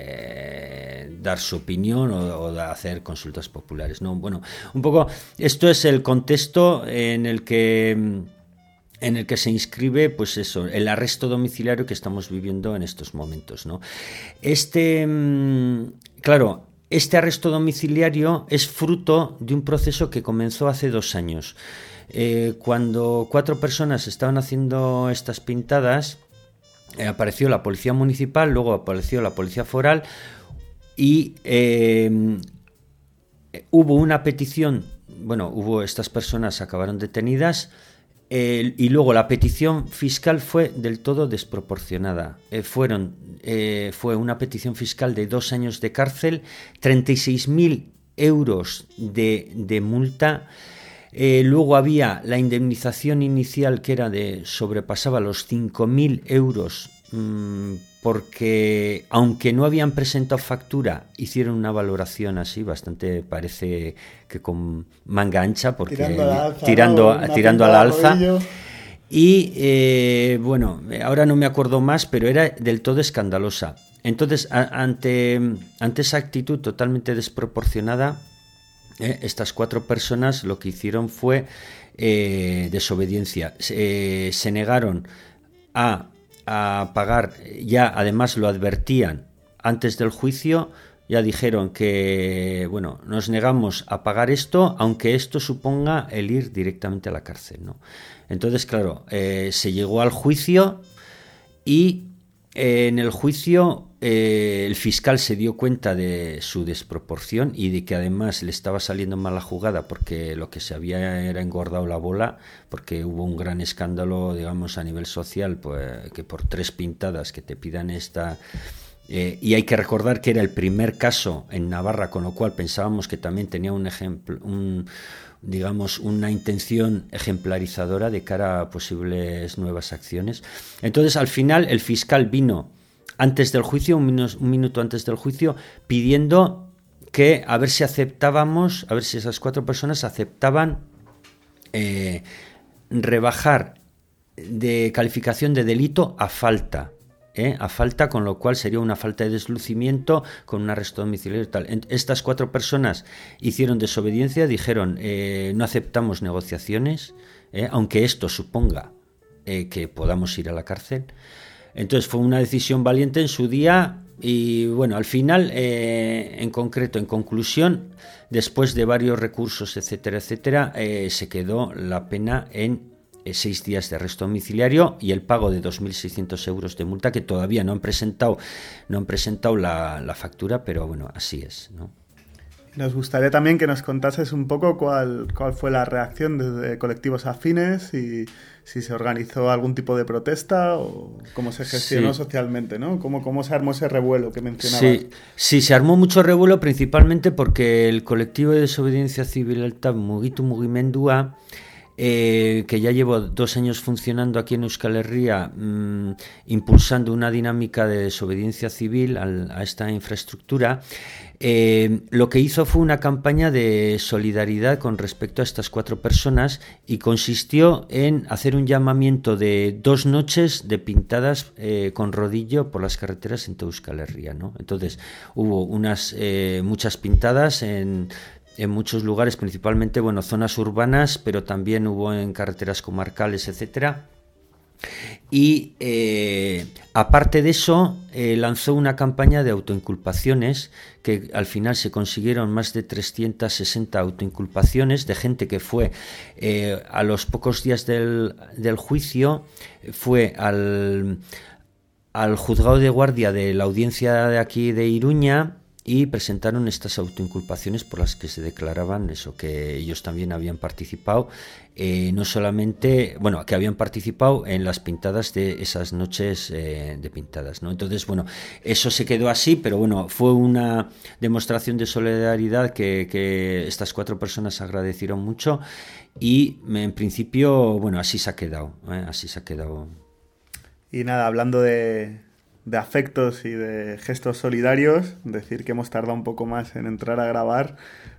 eh, dar su opinión o, o hacer consultas populares, ¿no? Bueno, un poco, esto es el contexto en el que en el que se inscribe, pues eso, el arresto domiciliario que estamos viviendo en estos momentos, ¿no? Este, claro, este arresto domiciliario es fruto de un proceso que comenzó hace dos años. Eh, cuando cuatro personas estaban haciendo estas pintadas, eh, apareció la policía municipal, luego apareció la policía foral y eh, hubo una petición, bueno, hubo estas personas acabaron detenidas. Eh, y luego la petición fiscal fue del todo desproporcionada. Eh, fueron, eh, fue una petición fiscal de dos años de cárcel, treinta y seis mil euros de, de multa. Eh, luego había la indemnización inicial que era de sobrepasaba los cinco mil euros mmm, porque aunque no habían presentado factura, hicieron una valoración así, bastante, parece que con manga ancha, porque tirando a la alza, tirando, ¿no? tirando a la alza. Rodillo. Y eh, bueno, ahora no me acuerdo más, pero era del todo escandalosa. Entonces, a, ante, ante esa actitud totalmente desproporcionada, eh, estas cuatro personas lo que hicieron fue eh, desobediencia. Se, eh, se negaron a, a pagar, ya además lo advertían antes del juicio. Ya dijeron que, bueno, nos negamos a pagar esto, aunque esto suponga el ir directamente a la cárcel, ¿no? Entonces, claro, eh, se llegó al juicio y eh, en el juicio eh, el fiscal se dio cuenta de su desproporción y de que además le estaba saliendo mal la jugada porque lo que se había era engordado la bola, porque hubo un gran escándalo, digamos, a nivel social, pues que por tres pintadas que te pidan esta... Eh, y hay que recordar que era el primer caso en Navarra, con lo cual pensábamos que también tenía un ejemplo, un, digamos, una intención ejemplarizadora de cara a posibles nuevas acciones. Entonces, al final, el fiscal vino antes del juicio, un, minu- un minuto antes del juicio, pidiendo que a ver si aceptábamos, a ver si esas cuatro personas aceptaban eh, rebajar de calificación de delito a falta. ¿Eh? a falta, con lo cual sería una falta de deslucimiento con un arresto domiciliario y tal. Estas cuatro personas hicieron desobediencia, dijeron eh, no aceptamos negociaciones, eh, aunque esto suponga eh, que podamos ir a la cárcel. Entonces fue una decisión valiente en su día y bueno, al final, eh, en concreto, en conclusión, después de varios recursos, etcétera, etcétera, eh, se quedó la pena en seis días de arresto domiciliario y el pago de dos mil seiscientos euros de multa, que todavía no han presentado no han presentado la, la factura, pero bueno, así es, ¿no? Nos gustaría también que nos contases un poco cuál, cuál fue la reacción desde colectivos afines y si se organizó algún tipo de protesta o cómo se gestionó sí. socialmente, ¿no? ¿Cómo, cómo se armó ese revuelo que mencionabas? Sí, sí, se armó mucho revuelo principalmente porque el colectivo de desobediencia civil alta Mugitu Mugimendua, Eh, que ya llevo dos años funcionando aquí en Euskal Herria, mmm, impulsando una dinámica de desobediencia civil al, a esta infraestructura, eh, lo que hizo fue una campaña de solidaridad con respecto a estas cuatro personas y consistió en hacer un llamamiento de dos noches de pintadas eh, con rodillo por las carreteras en toda Euskal Herria, ¿no? Entonces hubo unas eh, muchas pintadas en en muchos lugares, principalmente, bueno, zonas urbanas, pero también hubo en carreteras comarcales, etcétera. Y eh, aparte de eso, eh, lanzó una campaña de autoinculpaciones que al final se consiguieron más de trescientas sesenta autoinculpaciones de gente que fue eh, a los pocos días del, del juicio, fue al, al juzgado de guardia de la audiencia de aquí de Iruña y presentaron estas autoinculpaciones por las que se declaraban eso, que ellos también habían participado, eh, no solamente, bueno, que habían participado en las pintadas de esas noches eh, de pintadas, ¿no? Entonces, bueno, eso se quedó así, pero bueno, fue una demostración de solidaridad que, que estas cuatro personas agradecieron mucho y en principio, bueno, así se ha quedado, ¿eh? así se ha quedado. Y nada, hablando de... de afectos y de gestos solidarios, decir que hemos tardado un poco más en entrar a grabar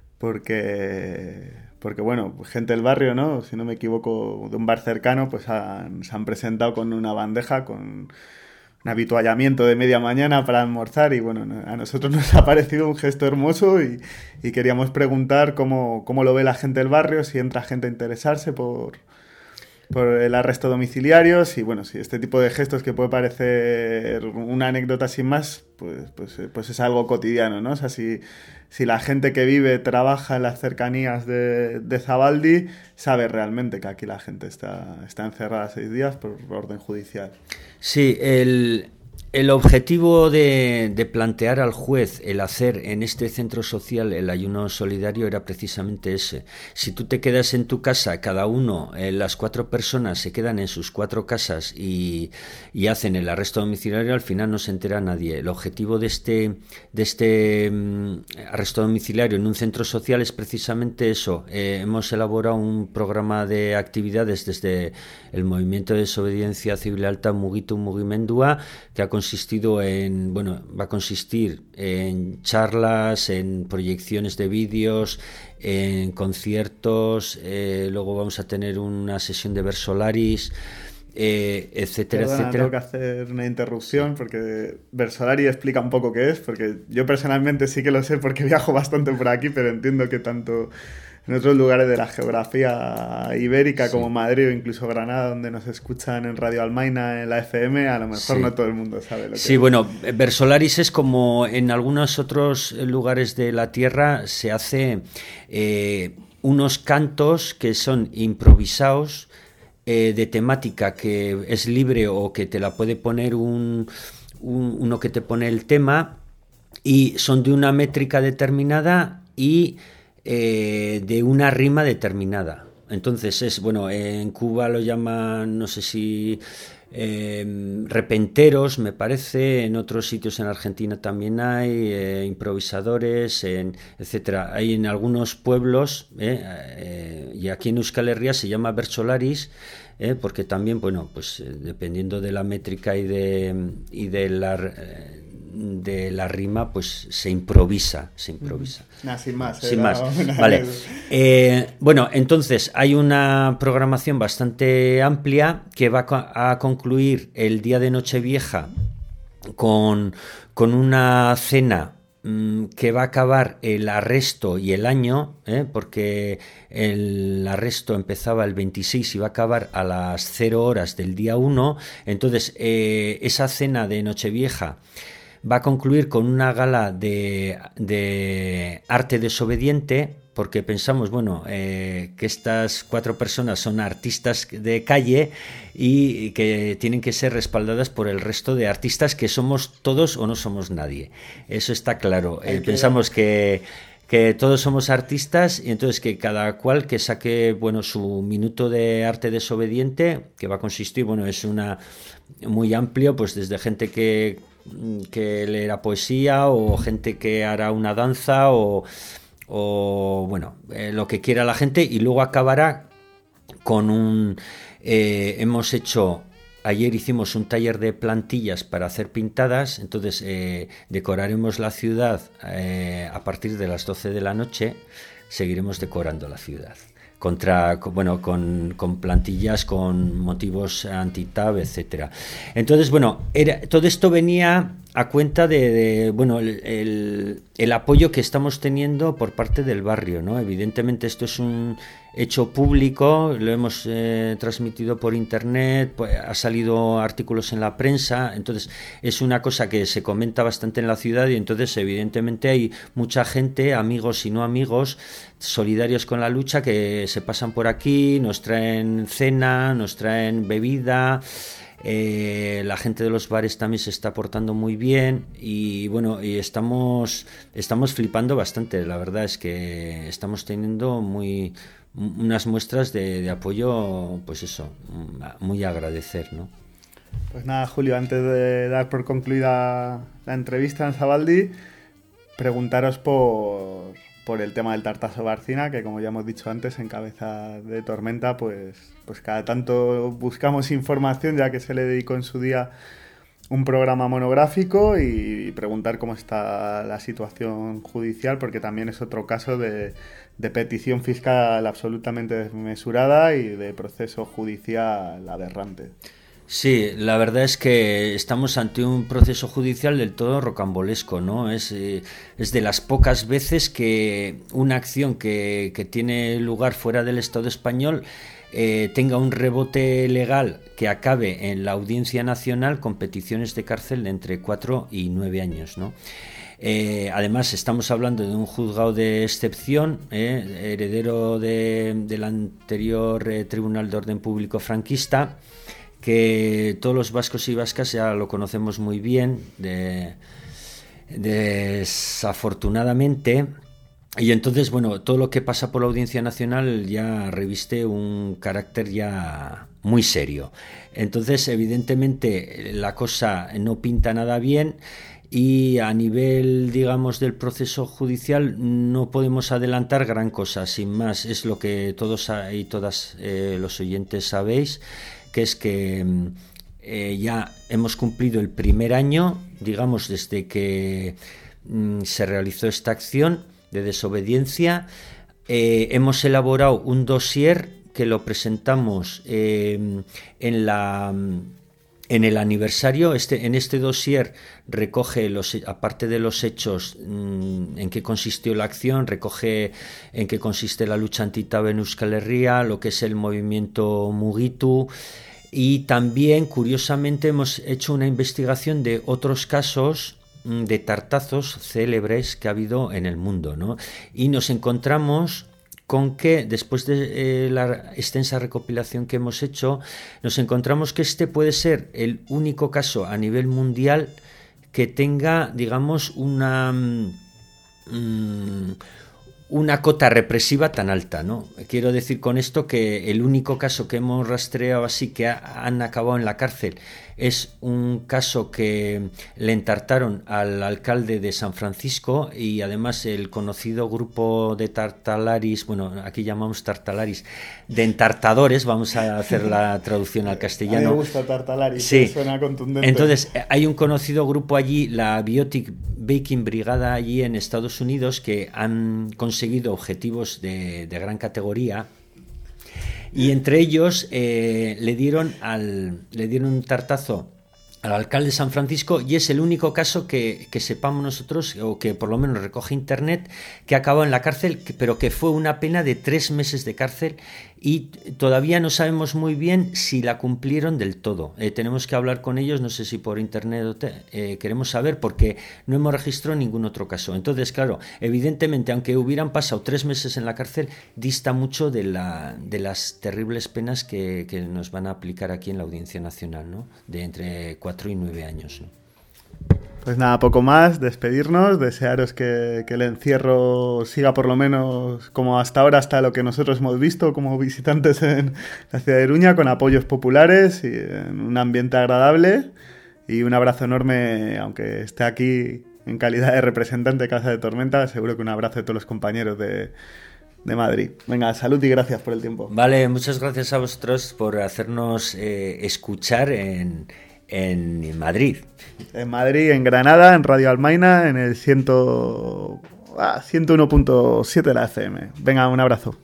porque, porque bueno, gente del barrio, ¿no? Si no me equivoco, de un bar cercano, pues han, se han presentado con una bandeja, con un avituallamiento de media mañana para almorzar y bueno, a nosotros nos ha parecido un gesto hermoso y, y queríamos preguntar cómo, cómo lo ve la gente del barrio, si entra gente a interesarse por... por el arresto domiciliario, y bueno, si este tipo de gestos que puede parecer una anécdota sin más, pues, pues, pues es algo cotidiano, ¿no? O sea, si, si la gente que vive, trabaja en las cercanías de, de Zabaldi, sabe realmente que aquí la gente está, está encerrada seis días por orden judicial. Sí, el... El objetivo de, de plantear al juez el hacer en este centro social el ayuno solidario era precisamente ese. Si tú te quedas en tu casa, cada uno, eh, las cuatro personas se quedan en sus cuatro casas y, y hacen el arresto domiciliario, al final no se entera nadie. El objetivo de este, de este um, arresto domiciliario en un centro social es precisamente eso. Eh, hemos elaborado un programa de actividades desde el Movimiento de Desobediencia Civil Alta Mugitu Mugimendua que ha consistido en, bueno, va a consistir en charlas, en proyecciones de vídeos, en conciertos, eh, luego vamos a tener una sesión de Versolaris, eh, etcétera, Perdona, etcétera. Tengo que hacer una interrupción porque Versolari explica un poco qué es, porque yo personalmente sí que lo sé porque viajo bastante por aquí, pero entiendo que tanto en otros lugares de la geografía ibérica, sí, como Madrid o incluso Granada, donde nos escuchan en Radio Almaina, en la F M, a lo mejor sí, no todo el mundo sabe lo que sí, es. Bueno, Versolaris es como en algunos otros lugares de la Tierra se hace eh, unos cantos que son improvisados, eh, de temática que es libre o que te la puede poner un, un, uno que te pone el tema, y son de una métrica determinada y eh, de una rima determinada. Entonces es, bueno, en Cuba lo llaman, no sé si eh, repenteros, me parece, en otros sitios en Argentina también hay eh, improvisadores, en, etcétera. Hay en algunos pueblos, eh, eh, y aquí en Euskal Herria se llama Versolaris, eh, porque también, bueno, pues eh, dependiendo de la métrica y de, y de la... Eh, de la rima, pues se improvisa, se improvisa. Nah, sin más. Sin más. Vale. Eh, bueno, entonces hay una programación bastante amplia que va a concluir el día de Nochevieja con, con una cena mmm, que va a acabar el arresto y el año, ¿eh? Porque el arresto empezaba el veintiséis y va a acabar a las cero horas del día uno. Entonces, eh, esa cena de Nochevieja va a concluir con una gala de, de arte desobediente, porque pensamos, bueno, eh, que estas cuatro personas son artistas de calle y que tienen que ser respaldadas por el resto de artistas que somos todos o no somos nadie. Eso está claro. Eh, pensamos que, que todos somos artistas y entonces que cada cual que saque, bueno, su minuto de arte desobediente, que va a consistir, bueno, es una muy amplio, pues desde gente que que leerá poesía o gente que hará una danza o, o bueno, eh, lo que quiera la gente, y luego acabará con un... Eh, hemos hecho... Ayer hicimos un taller de plantillas para hacer pintadas, entonces eh, decoraremos la ciudad eh, a partir de las doce de la noche, seguiremos decorando la ciudad. Contra, bueno, con, con plantillas, con motivos anti-tab, etcétera. Entonces, bueno, era, todo esto venía a cuenta de, de bueno, el, el, el apoyo que estamos teniendo por parte del barrio, ¿no? Evidentemente esto es un hecho público, lo hemos eh, transmitido por internet, pues, ha salido artículos en la prensa, entonces es una cosa que se comenta bastante en la ciudad y entonces evidentemente hay mucha gente, amigos y no amigos, solidarios con la lucha, que se pasan por aquí, nos traen cena, nos traen bebida. Eh, la gente de los bares también se está portando muy bien y bueno, y estamos estamos flipando bastante. La verdad es que estamos teniendo muy unas muestras de, de apoyo, pues eso, muy a agradecer, ¿no? Pues nada, Julio, antes de dar por concluida la entrevista en Zabaldi, preguntaros por, por el tema del Tartazo Barcina, que como ya hemos dicho antes, en Cabeza de Tormenta, pues, pues cada tanto buscamos información, ya que se le dedicó en su día un programa monográfico, y preguntar cómo está la situación judicial, porque también es otro caso de, de petición fiscal absolutamente desmesurada y de proceso judicial aberrante. Sí, la verdad es que estamos ante un proceso judicial del todo rocambolesco, ¿no? Es, eh, es de las pocas veces que una acción que, que tiene lugar fuera del Estado español eh, tenga un rebote legal que acabe en la Audiencia Nacional con peticiones de cárcel de entre cuatro y nueve años, ¿no? Eh, además estamos hablando de un juzgado de excepción, eh, heredero de, del anterior eh, Tribunal de Orden Público franquista, que todos los vascos y vascas ya lo conocemos muy bien, de, desafortunadamente, y entonces, bueno, todo lo que pasa por la Audiencia Nacional ya reviste un carácter ya muy serio. Entonces, evidentemente, la cosa no pinta nada bien y a nivel, digamos, del proceso judicial no podemos adelantar gran cosa, sin más. Es lo que todos y todas eh, los oyentes sabéis, que es que eh, ya hemos cumplido el primer año, digamos, desde que mm, se realizó esta acción de desobediencia. Eh, hemos elaborado un dossier que lo presentamos eh, en la... En el aniversario, este, en este dossier recoge, los, aparte de los hechos mmm, en qué consistió la acción, recoge en qué consiste la lucha anti-T A B en Euskal Herria, lo que es el movimiento Mugitu, y también, curiosamente, hemos hecho una investigación de otros casos mmm, de tartazos célebres que ha habido en el mundo, ¿no? Y nos encontramos con que, después de eh, la extensa recopilación que hemos hecho, nos encontramos que este puede ser el único caso a nivel mundial que tenga, digamos, una, mmm, una cota represiva tan alta, ¿no? Quiero decir con esto que el único caso que hemos rastreado así que ha, han acabado en la cárcel es un caso que le entartaron al alcalde de San Francisco, y además el conocido grupo de tartalaris, bueno, aquí llamamos tartalaris, de entartadores, vamos a hacer la traducción al castellano. A mí me gusta tartalaris, sí. Suena contundente. Entonces, hay un conocido grupo allí, la Biotic Baking Brigada, allí en Estados Unidos, que han conseguido objetivos de, de gran categoría. Y entre ellos eh, le dieron al le dieron un tartazo al alcalde de San Francisco, y es el único caso que, que sepamos nosotros, o que por lo menos recoge internet, que acabó en la cárcel, pero que fue una pena de tres meses de cárcel, y todavía no sabemos muy bien si la cumplieron del todo. Eh, tenemos que hablar con ellos, no sé si por internet o te, eh, queremos saber, porque no hemos registrado ningún otro caso. Entonces, claro, evidentemente, aunque hubieran pasado tres meses en la cárcel, dista mucho de, la, de las terribles penas que, que nos van a aplicar aquí en la Audiencia Nacional, ¿no? De entre cuatro y nueve años, ¿no? Pues nada, poco más, despedirnos, desearos que, que el encierro siga por lo menos como hasta ahora, hasta lo que nosotros hemos visto como visitantes en la ciudad de Iruña, con apoyos populares y en un ambiente agradable, y un abrazo enorme, aunque esté aquí en calidad de representante de Casa de Tormenta, seguro que un abrazo de todos los compañeros de, de Madrid. Venga, salud y gracias por el tiempo. Vale, muchas gracias a vosotros por hacernos eh, escuchar en... en Madrid. En Madrid, en Granada, en Radio Almaina, en el ciento, ah, ciento uno punto siete de la F M. Venga, un abrazo.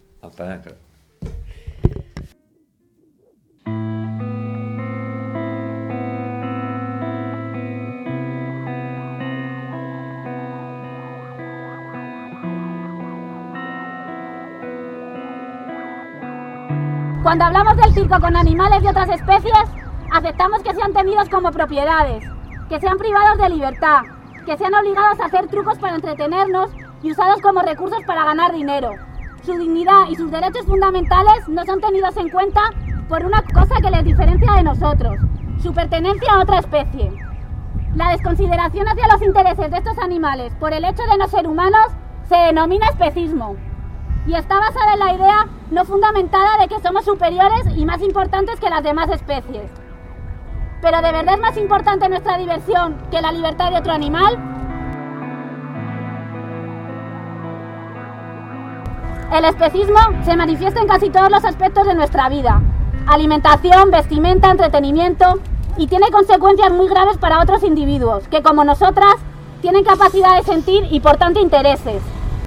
Cuando hablamos del circo con animales de otras especies, aceptamos que sean tenidos como propiedades, que sean privados de libertad, que sean obligados a hacer trucos para entretenernos y usados como recursos para ganar dinero. Su dignidad y sus derechos fundamentales no son tenidos en cuenta por una cosa que les diferencia de nosotros, su pertenencia a otra especie. La desconsideración hacia los intereses de estos animales por el hecho de no ser humanos se denomina especismo, y está basada en la idea no fundamentada de que somos superiores y más importantes que las demás especies. ¿Pero de verdad es más importante nuestra diversión que la libertad de otro animal? El especismo se manifiesta en casi todos los aspectos de nuestra vida: alimentación, vestimenta, entretenimiento, y tiene consecuencias muy graves para otros individuos que, como nosotras, tienen capacidad de sentir y por tanto intereses.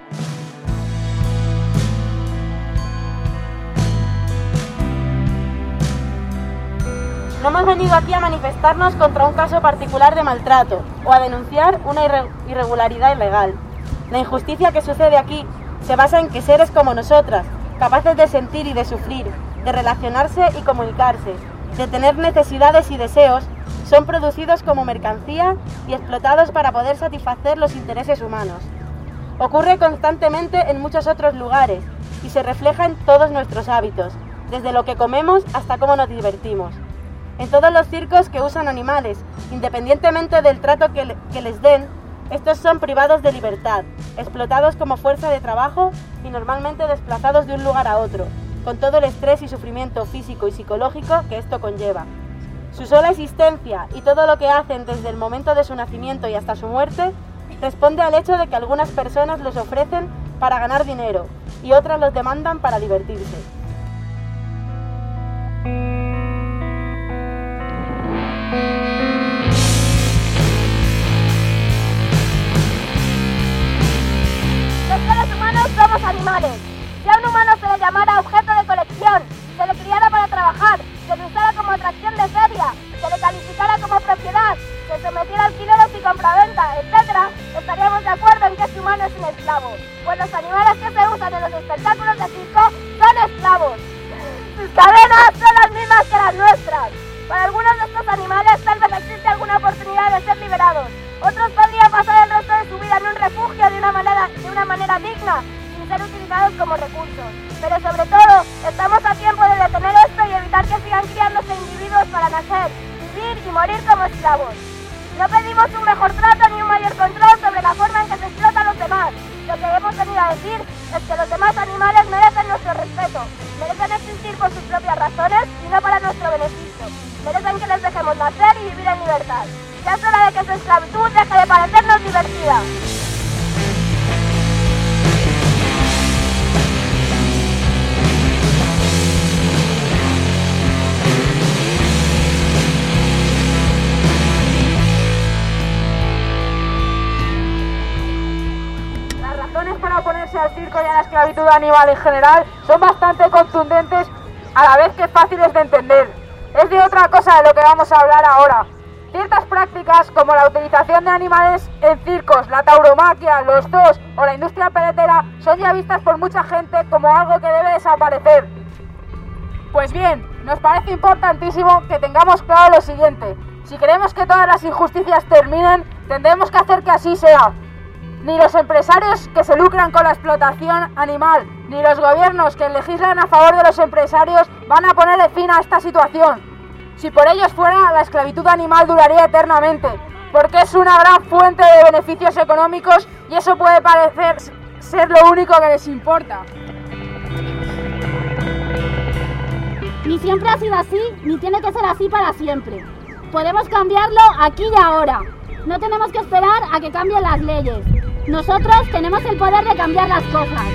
No hemos venido aquí a manifestarnos contra un caso particular de maltrato o a denunciar una irre- irregularidad ilegal. La injusticia que sucede aquí se basa en que seres como nosotras, capaces de sentir y de sufrir, de relacionarse y comunicarse, de tener necesidades y deseos, son producidos como mercancía y explotados para poder satisfacer los intereses humanos. Ocurre constantemente en muchos otros lugares y se refleja en todos nuestros hábitos, desde lo que comemos hasta cómo nos divertimos. En todos los circos que usan animales, independientemente del trato que, le, que les den, estos son privados de libertad, explotados como fuerza de trabajo y normalmente desplazados de un lugar a otro, con todo el estrés y sufrimiento físico y psicológico que esto conlleva. Su sola existencia y todo lo que hacen desde el momento de su nacimiento y hasta su muerte responde al hecho de que algunas personas los ofrecen para ganar dinero y otras los demandan para divertirse. animales. Si a un humano se le llamara objeto de colección, se le criara para trabajar, se le usara como atracción de feria, se le calificara como propiedad, se sometiera a alquileres y compraventa, etcétera, estaríamos de acuerdo en que ese humano es un esclavo, pues los animales que se usan en los espectáculos de circo son esclavos. Sus cadenas son las mismas que las nuestras. Para algunos de estos animales tal vez existe alguna oportunidad de ser liberados. Otros podrían pasar el resto de su vida en un refugio de una manera, de una manera digna, sin ser utilizados como recursos. Pero sobre todo, estamos a tiempo de detener esto y evitar que sigan criándose individuos para nacer, vivir y morir como esclavos. No pedimos un mejor trato ni un mayor control sobre la forma en que se explota a los demás. Lo que hemos venido a decir es que los demás animales merecen nuestro respeto, merecen existir por sus propias razones y no para nuestro beneficio. Merecen que les dejemos nacer y vivir en libertad. Ya es hora de que su esclavitud deje de parecernos divertida. Las razones para oponerse al circo y a la esclavitud animal en general son bastante contundentes, a la vez que fáciles de entender. Es de otra cosa de lo que vamos a hablar ahora. Ciertas prácticas como la utilización de animales en circos, la tauromaquia, los zoos o la industria peletera son ya vistas por mucha gente como algo que debe desaparecer. Pues bien, nos parece importantísimo que tengamos claro lo siguiente. Si queremos que todas las injusticias terminen, tendremos que hacer que así sea. Ni los empresarios que se lucran con la explotación animal, ni los gobiernos que legislan a favor de los empresarios van a ponerle fin a esta situación. Si por ellos fuera, la esclavitud animal duraría eternamente, porque es una gran fuente de beneficios económicos y eso puede parecer ser lo único que les importa. Ni siempre ha sido así, ni tiene que ser así para siempre. Podemos cambiarlo aquí y ahora. No tenemos que esperar a que cambien las leyes. Nosotros tenemos el poder de cambiar las cosas.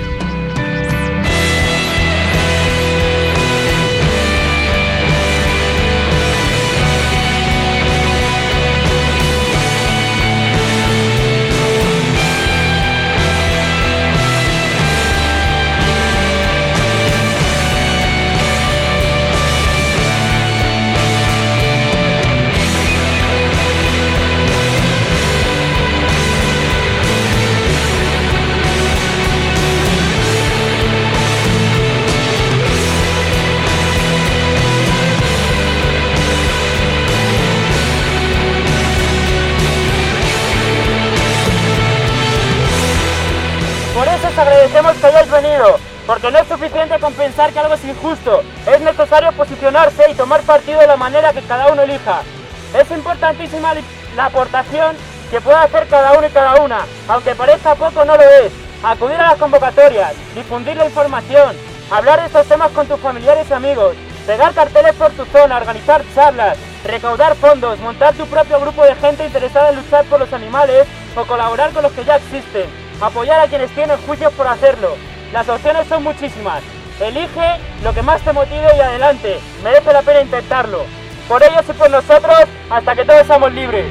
Agradecemos que hayáis venido, porque no es suficiente con pensar que algo es injusto, es necesario posicionarse y tomar partido de la manera que cada uno elija. Es importantísima la aportación que pueda hacer cada uno y cada una, aunque parezca poco no lo es. Acudir a las convocatorias, difundir la información, hablar de estos temas con tus familiares y amigos, pegar carteles por tu zona, organizar charlas, recaudar fondos, montar tu propio grupo de gente interesada en luchar por los animales o colaborar con los que ya existen. Apoyar a quienes tienen juicios por hacerlo. Las opciones son muchísimas. Elige lo que más te motive y adelante. Merece la pena intentarlo. Por ellos y por nosotros, hasta que todos seamos libres.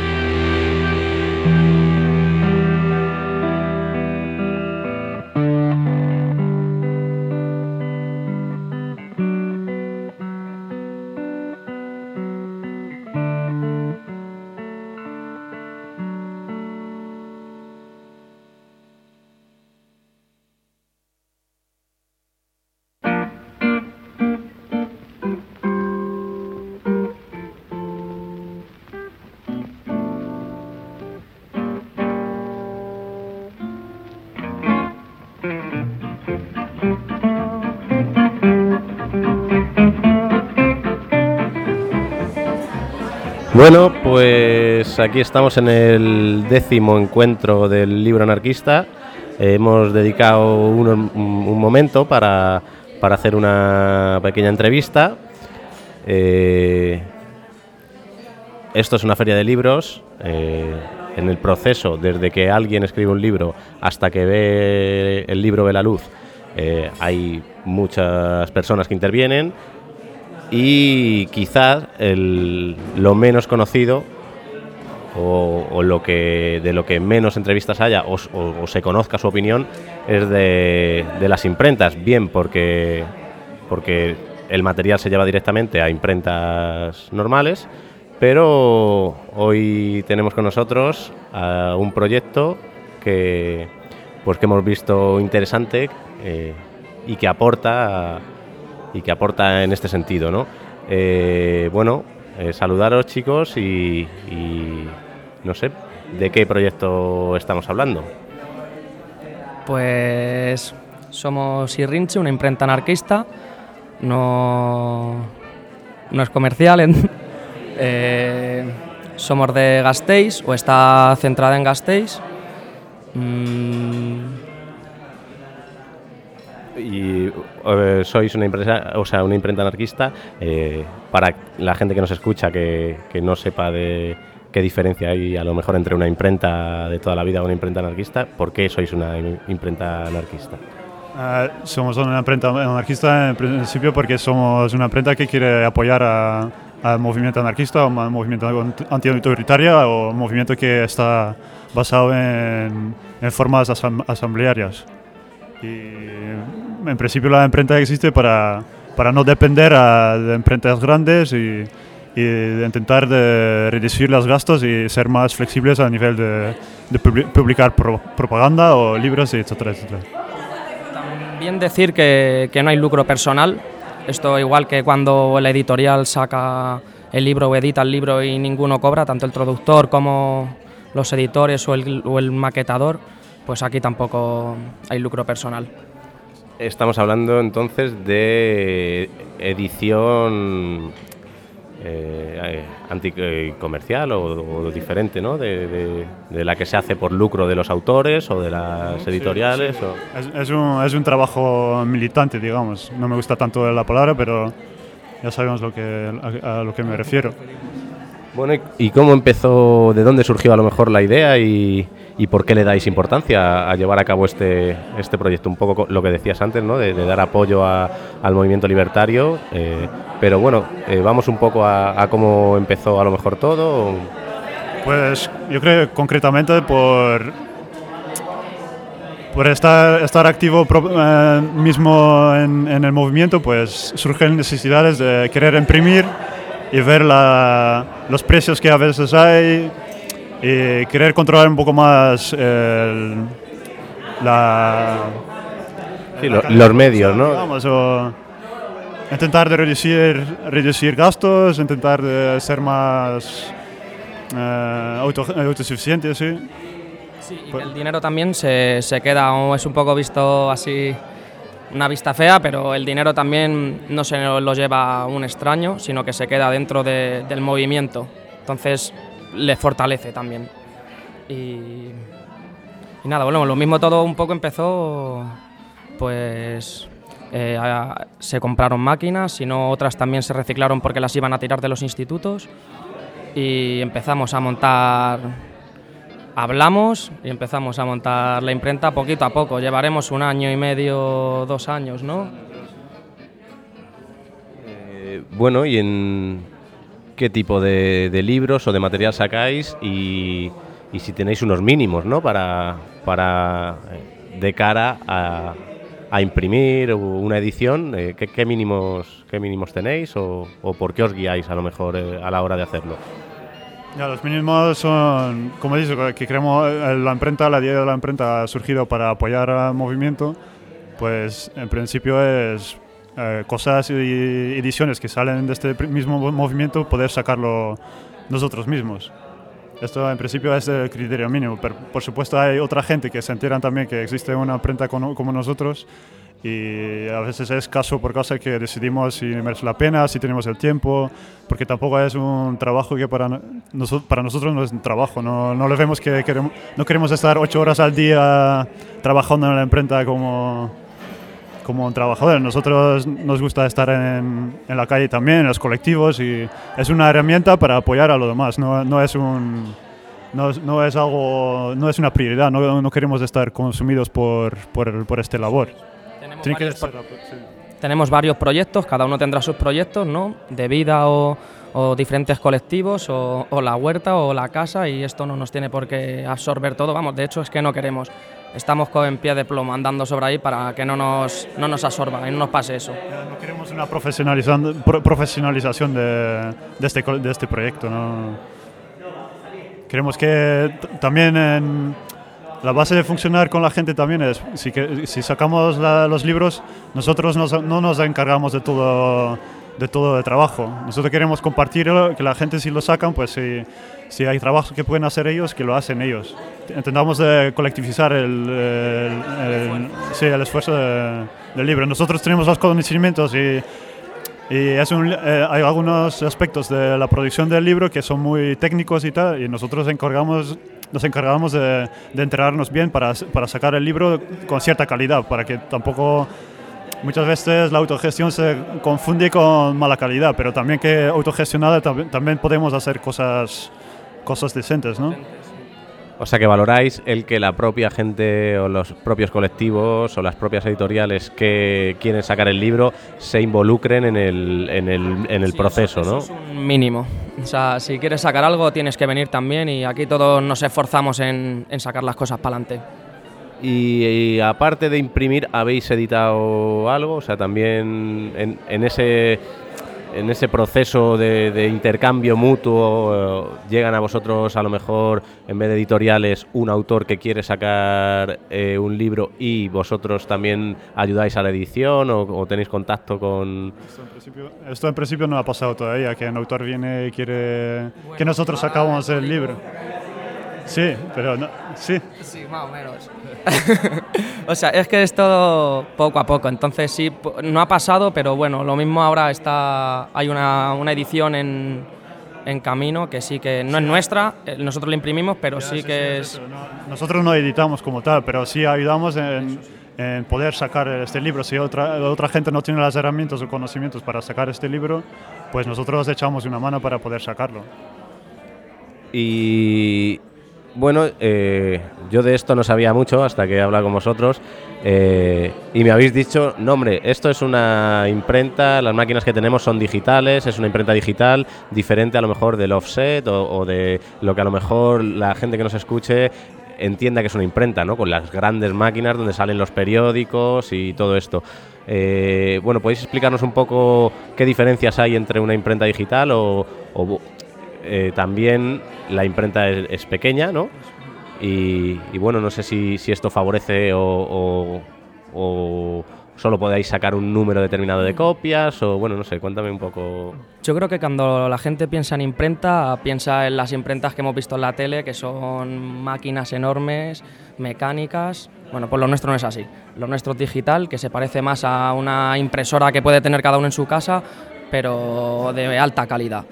Bueno, pues aquí estamos en el décimo encuentro del libro anarquista. Eh, hemos dedicado un, un momento para, para hacer una pequeña entrevista. Eh, esto es una feria de libros. Eh, en el proceso, desde que alguien escribe un libro hasta que ve el libro ve la luz, eh, hay muchas personas que intervienen. Y quizás el, lo menos conocido o, o lo que de lo que menos entrevistas haya o, o, o se conozca su opinión es de, de las imprentas, bien porque, porque el material se lleva directamente a imprentas normales, pero hoy tenemos con nosotros uh, un proyecto que, pues, que hemos visto interesante eh, y que aporta y que aporta en este sentido, ¿no? Eh, bueno, eh, saludaros, chicos, y, y no sé de qué proyecto estamos hablando. Pues somos Irrinche, una imprenta anarquista, no, no es comercial, eh, somos de Gasteiz, o está centrada en Gasteiz. Mm. Y eh, sois una empresa, o sea, una imprenta anarquista. Eh, para la gente que nos escucha, que, que no sepa de qué diferencia hay a lo mejor entre una imprenta de toda la vida o una imprenta anarquista, ¿por qué sois una imprenta anarquista? Uh, somos una imprenta anarquista en principio porque somos una imprenta que quiere apoyar a, al movimiento anarquista, o al movimiento antiautoritario, o un movimiento que está basado en, en formas asam asamblearias. Y en principio la imprenta existe para, para no depender a, de imprentas grandes y, y de intentar de reducir los gastos y ser más flexibles a nivel de, de publicar pro, propaganda o libros, etcétera, etcétera. También decir que, que no hay lucro personal. Esto igual que cuando la editorial saca el libro o edita el libro y ninguno cobra, tanto el traductor como los editores o el, o el maquetador, pues aquí tampoco hay lucro personal. Estamos hablando entonces de edición eh, anticomercial o, o diferente, ¿no? De, de, de la que se hace por lucro de los autores o de las editoriales. Sí, sí. O... Es, es, un, es un trabajo militante, digamos. No me gusta tanto la palabra, pero ya sabemos lo que, a, a lo que me refiero. Bueno, ¿y cómo empezó, de dónde surgió a lo mejor la idea y, y por qué le dais importancia a llevar a cabo este, este proyecto? Un poco lo que decías antes, ¿no? De, de dar apoyo a, al movimiento libertario, eh, pero bueno, eh, vamos un poco a, a cómo empezó a lo mejor todo. ¿O? Pues yo creo concretamente por, por estar, estar activo pro, eh, mismo en, en el movimiento, pues surgen necesidades de querer imprimir y ver la, los precios que a veces hay y querer controlar un poco más el, la, sí, la lo, los medios, ¿no? Digamos, o intentar de reducir, reducir gastos, intentar de ser más eh, auto, autosuficiente, sí. Sí, y que el dinero también se, se queda, o es un poco visto así, una vista fea, pero el dinero también no se lo lleva un extraño, sino que se queda dentro de, del movimiento. Entonces le fortalece también. Y, y nada, bueno, lo mismo todo un poco empezó, pues eh, a, se compraron máquinas, sino otras también se reciclaron porque las iban a tirar de los institutos y empezamos a montar... Hablamos y empezamos a montar la imprenta poquito a poco. Llevaremos un año y medio, dos años, ¿no? Eh, bueno, ¿y en qué tipo de, de libros o de material sacáis? Y, y si tenéis unos mínimos, ¿no? Para, para de cara a, a imprimir una edición, eh, ¿qué, qué, mínimos, ¿qué mínimos tenéis o, o por qué os guiáis a lo mejor eh, a la hora de hacerlo? Ya, los mínimos son, como dices, que creemos la imprenta, la idea de la imprenta ha surgido para apoyar al movimiento, pues en principio es eh, cosas y ediciones que salen de este mismo movimiento, poder sacarlo nosotros mismos. Esto en principio es el criterio mínimo, pero por supuesto hay otra gente que se enteran también que existe una imprenta como, como nosotros, y a veces es caso por caso que decidimos si merece la pena, si tenemos el tiempo, porque tampoco es un trabajo que para, noso para nosotros no es un trabajo, no, no le vemos que queremos, no queremos estar ocho horas al día trabajando en la imprenta como, como un trabajador. Nosotros nos gusta estar en, en la calle también, en los colectivos, y es una herramienta para apoyar a los demás, no, no es un... No, no es algo, no es una prioridad, no, no queremos estar consumidos por, por, por esta labor. Tenemos varios, ser, sí. tenemos varios proyectos, cada uno tendrá sus proyectos, ¿no? De vida o, o diferentes colectivos, o, o la huerta o la casa, y esto no nos tiene por qué absorber todo, vamos, de hecho es que no queremos. estamos con en pie de plomo andando sobre ahí para que no nos, no nos absorba y no nos pase eso. No queremos una profesionalización, pro, profesionalización de, de, este, de este proyecto, ¿no? Queremos que t- también en la base de funcionar con la gente también es, si, que, si sacamos la, los libros, nosotros nos, no nos encargamos de todo, de todo el trabajo. Nosotros queremos compartirlo, que la gente si lo sacan, pues si, si hay trabajo que pueden hacer ellos, que lo hacen ellos. Intentamos de colectivizar el, el, el, sí, el esfuerzo de, del libro. Nosotros tenemos los conocimientos y, y es un, eh, hay algunos aspectos de la producción del libro que son muy técnicos y tal, y nosotros encargamos, nos encargamos de, de entrenarnos bien para, para sacar el libro con cierta calidad, para que tampoco... Muchas veces la autogestión se confunde con mala calidad, pero también que autogestionada tam- también podemos hacer cosas, cosas decentes, ¿no? O sea que valoráis el que la propia gente o los propios colectivos o las propias editoriales que quieren sacar el libro se involucren en el, en el, en el Sí, proceso, eso, ¿no? eso es un mínimo. O sea, si quieres sacar algo tienes que venir también y aquí todos nos esforzamos en, en sacar las cosas para adelante. Y, y aparte de imprimir, ¿habéis editado algo? O sea, también en, en ese en ese proceso de, de intercambio mutuo, eh, llegan a vosotros a lo mejor, en vez de editoriales, un autor que quiere sacar eh, un libro y vosotros también ayudáis a la edición o, o tenéis contacto con... Esto en, principio, esto en principio no ha pasado todavía, que un autor viene y quiere bueno, que nosotros sacamos el libro. Sí, pero no, sí. Sí, más o menos. O sea, es que es todo poco a poco, entonces sí, no ha pasado, pero bueno, lo mismo ahora está, hay una, una edición en, en camino que sí que no sí. es nuestra, nosotros la imprimimos, pero ya, sí, sí que sí, es... No, nosotros no editamos como tal, pero sí ayudamos en, en poder sacar este libro. Si otra, otra gente no tiene las herramientas o conocimientos para sacar este libro, pues nosotros echamos una mano para poder sacarlo. Y... Bueno, eh, yo de esto no sabía mucho hasta que he hablado con vosotros eh, y me habéis dicho, no hombre, esto es una imprenta, las máquinas que tenemos son digitales, es una imprenta digital diferente a lo mejor del offset o, o de lo que a lo mejor la gente que nos escuche entienda que es una imprenta, ¿no? Con las grandes máquinas donde salen los periódicos y todo esto. Eh, bueno, ¿podéis explicarnos un poco qué diferencias hay entre una imprenta digital o... o Eh, también la imprenta es, es pequeña, ¿no? Y, y bueno, no sé si, si esto favorece o, o, o solo podéis sacar un número determinado de copias o bueno, no sé, cuéntame un poco. Yo creo que cuando la gente piensa en imprenta, piensa en las imprentas que hemos visto en la tele, que son máquinas enormes, mecánicas. Bueno, pues lo nuestro no es así. Lo nuestro es digital, que se parece más a una impresora que puede tener cada uno en su casa, pero de alta calidad.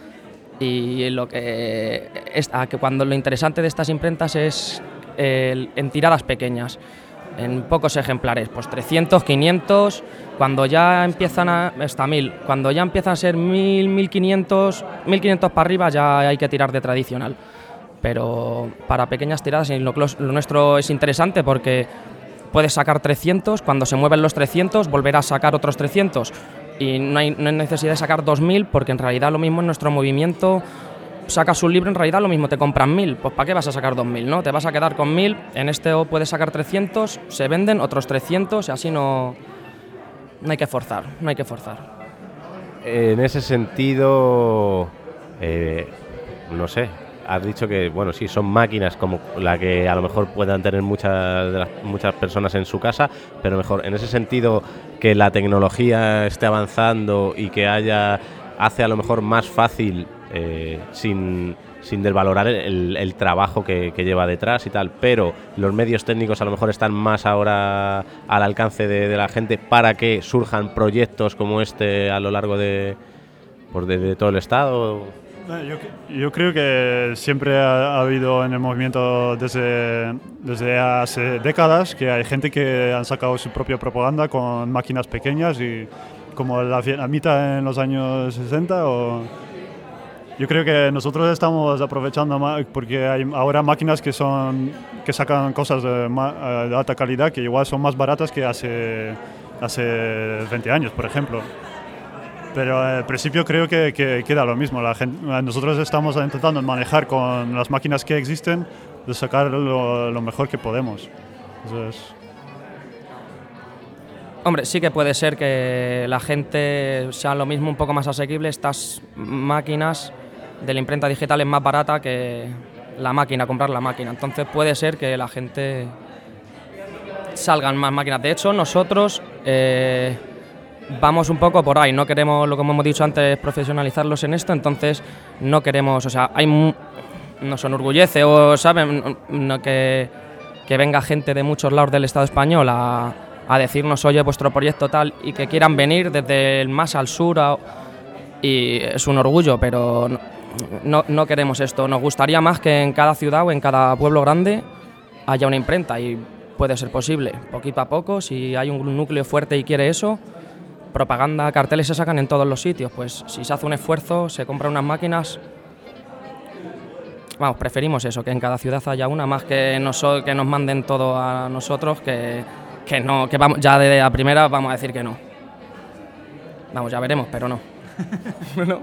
Y lo que es que cuando lo interesante de estas imprentas es el, en tiradas pequeñas, en pocos ejemplares, pues trescientos, quinientos, cuando ya empiezan a hasta mil, cuando ya empiezan a ser mil, mil quinientos, mil quinientos para arriba ya hay que tirar de tradicional. Pero para pequeñas tiradas lo, lo nuestro es interesante porque puedes sacar trescientos, cuando se mueven los trescientos volverás a sacar otros trescientos. Y no hay, no hay necesidad de sacar dos mil porque en realidad lo mismo en nuestro movimiento, sacas un libro, en realidad lo mismo te compran mil, pues ¿para qué vas a sacar dos mil? ¿No? Te vas a quedar con mil, en este puedes sacar trescientos, se venden otros trescientos y así no, no hay que forzar, no hay que forzar. En ese sentido, eh, no sé, has dicho que, bueno, sí, son máquinas como la que a lo mejor puedan tener muchas, de las, muchas personas en su casa, pero mejor, en ese sentido, que la tecnología esté avanzando y que haya, hace a lo mejor más fácil, eh, sin, sin desvalorar el, el trabajo que, que lleva detrás y tal, pero los medios técnicos a lo mejor están más ahora al alcance de, de la gente para que surjan proyectos como este a lo largo de, pues de, de todo el Estado. Yo, yo creo que siempre ha, ha habido en el movimiento desde, desde hace décadas que hay gente que han sacado su propia propaganda con máquinas pequeñas y como la Vietnamita en los años sesenta. O, yo creo que nosotros estamos aprovechando más porque hay ahora máquinas que son que sacan cosas de, de alta calidad que igual son más baratas que hace, hace veinte años, por ejemplo. Pero al principio creo que, que queda lo mismo. La gente, nosotros estamos intentando manejar con las máquinas que existen, de sacar lo, lo mejor que podemos. Entonces, Hombre, sí que puede ser que la gente sea lo mismo, un poco más asequible. Estas máquinas de la imprenta digital es más barata que la máquina, comprar la máquina. Entonces puede ser que la gente salgan más máquinas. De hecho, nosotros eh, vamos un poco por ahí. No queremos, lo que hemos dicho antes, profesionalizarlos en esto. Entonces no queremos, o sea, hay mu- nos enorgullece o saben no, que, que venga gente de muchos lados del Estado español a a decirnos, oye, vuestro proyecto tal, y que quieran venir desde el más al sur, a, y es un orgullo, pero no, no, no queremos esto. Nos gustaría más que en cada ciudad o en cada pueblo grande haya una imprenta, y puede ser posible, poquito a poco, si hay un núcleo fuerte y quiere eso, propaganda, carteles se sacan en todos los sitios, pues si se hace un esfuerzo, se compran unas máquinas. Vamos, preferimos eso, que en cada ciudad haya una, más que, noso- que nos manden todo a nosotros, que que no, que vamos, ya de a primera vamos a decir que no. Vamos, ya veremos, pero no. no.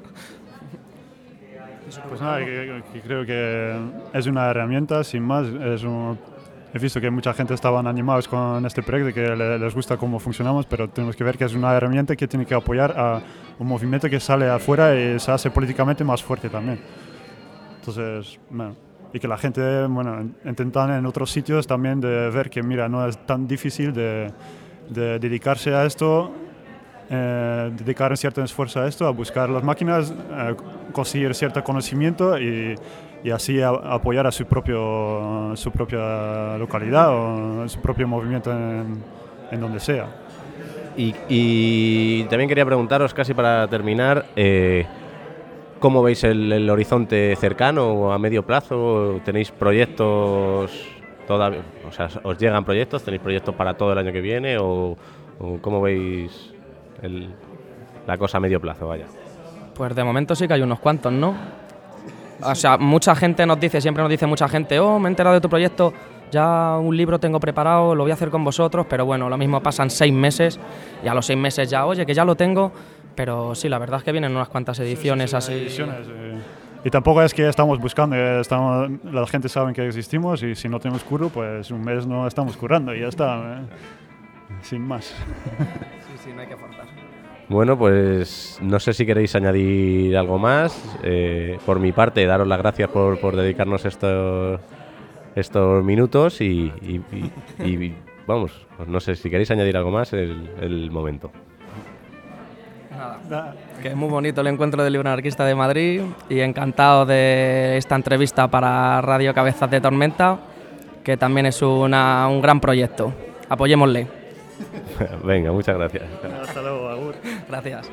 Pues nada, que, que creo que es una herramienta, sin más. Es un, he visto que mucha gente estaban animados con este proyecto, que le, les gusta cómo funcionamos, pero tenemos que ver que es una herramienta que tiene que apoyar a un movimiento que sale afuera y se hace políticamente más fuerte también. Entonces, bueno, y que la gente, bueno, intentan en otros sitios también de ver que, mira, no es tan difícil de, de dedicarse a esto, eh, dedicar un cierto esfuerzo a esto, a buscar las máquinas, eh, conseguir cierto conocimiento y, y así a, apoyar a su, propio, su propia localidad o su propio movimiento en, en donde sea. Y, y también quería preguntaros, casi para terminar, eh, ¿cómo veis el, el horizonte cercano o a medio plazo? ¿Tenéis proyectos todavía? O sea, ¿os llegan proyectos? ¿Tenéis proyectos para todo el año que viene? ¿O, o cómo veis el, la cosa a medio plazo? Vaya. Pues de momento sí que hay unos cuantos, ¿no? O sea, mucha gente nos dice, siempre nos dice mucha gente, oh, me he enterado de tu proyecto, ya un libro tengo preparado, lo voy a hacer con vosotros, pero bueno, lo mismo pasan seis meses y a los seis meses ya, oye, que ya lo tengo. Pero sí, la verdad es que vienen unas cuantas ediciones sí, sí, sí, así. Ediciones, eh. Y tampoco es que estamos buscando, eh, estamos, la gente sabe que existimos y si no tenemos curro, pues un mes no estamos currando y ya está, eh. Sin más. Sí, sí, no hay que forzar. Bueno, pues no sé si queréis añadir algo más. Eh, por mi parte, daros las gracias por, por dedicarnos estos, estos minutos y, y, y, y vamos, pues no sé si queréis añadir algo más, el, el momento. Nada, que es muy bonito el encuentro del libro anarquista de Madrid y encantado de esta entrevista para Radio Cabezas de Tormenta, que también es una, un gran proyecto. Apoyémosle. Venga, muchas gracias. Hasta luego, Agur. Gracias.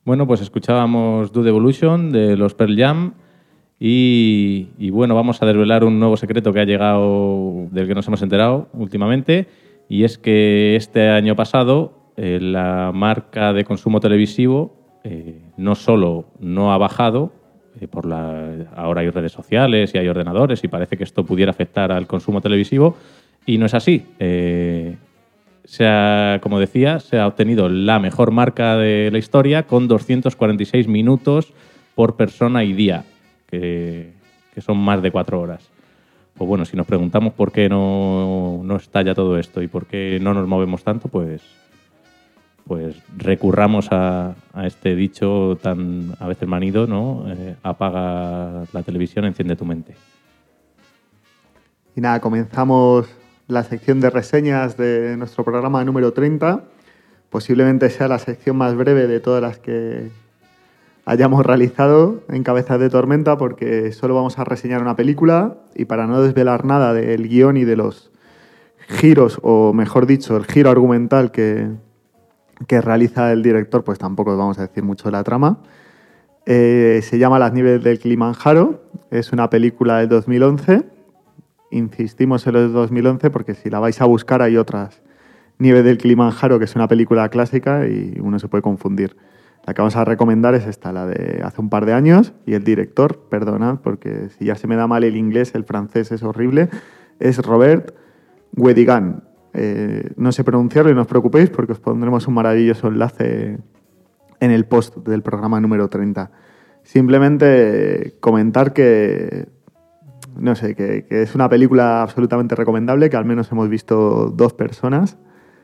Bueno, pues escuchábamos Do the Evolution de los Pearl Jam y, y bueno, vamos a desvelar un nuevo secreto que ha llegado, del que nos hemos enterado últimamente, y es que este año pasado eh, la marca de consumo televisivo eh, no solo no ha bajado, eh, por la, ahora hay redes sociales y hay ordenadores y parece que esto pudiera afectar al consumo televisivo, y no es así. Eh, Se ha, como decía, se ha obtenido la mejor marca de la historia con doscientos cuarenta y seis minutos por persona y día, que, que son más de cuatro horas. Pues bueno, si nos preguntamos por qué no, no estalla todo esto y por qué no nos movemos tanto, pues, pues recurramos a, a este dicho tan a veces manido, ¿no? Eh, apaga la televisión, enciende tu mente. Y nada, comenzamos la sección de reseñas de nuestro programa número treinta. Posiblemente sea la sección más breve de todas las que hayamos realizado en Cabezas de Tormenta, porque solo vamos a reseñar una película y para no desvelar nada del guión y de los giros, o mejor dicho, el giro argumental que, que realiza el director, pues tampoco os vamos a decir mucho de la trama. Eh, se llama Las nieves del Kilimanjaro, es una película del dos mil once. Insistimos en lo de dos mil once porque si la vais a buscar hay otras. Nieve del Kilimanjaro, que es una película clásica y uno se puede confundir. La que vamos a recomendar es esta, la de hace un par de años, y el director, perdonad porque si ya se me da mal el inglés, el francés es horrible, es Robert Guédiguian. Eh, no sé pronunciarlo y no os preocupéis porque os pondremos un maravilloso enlace en el post del programa número treinta. Simplemente comentar que No sé, que, que es una película absolutamente recomendable, que al menos hemos visto dos personas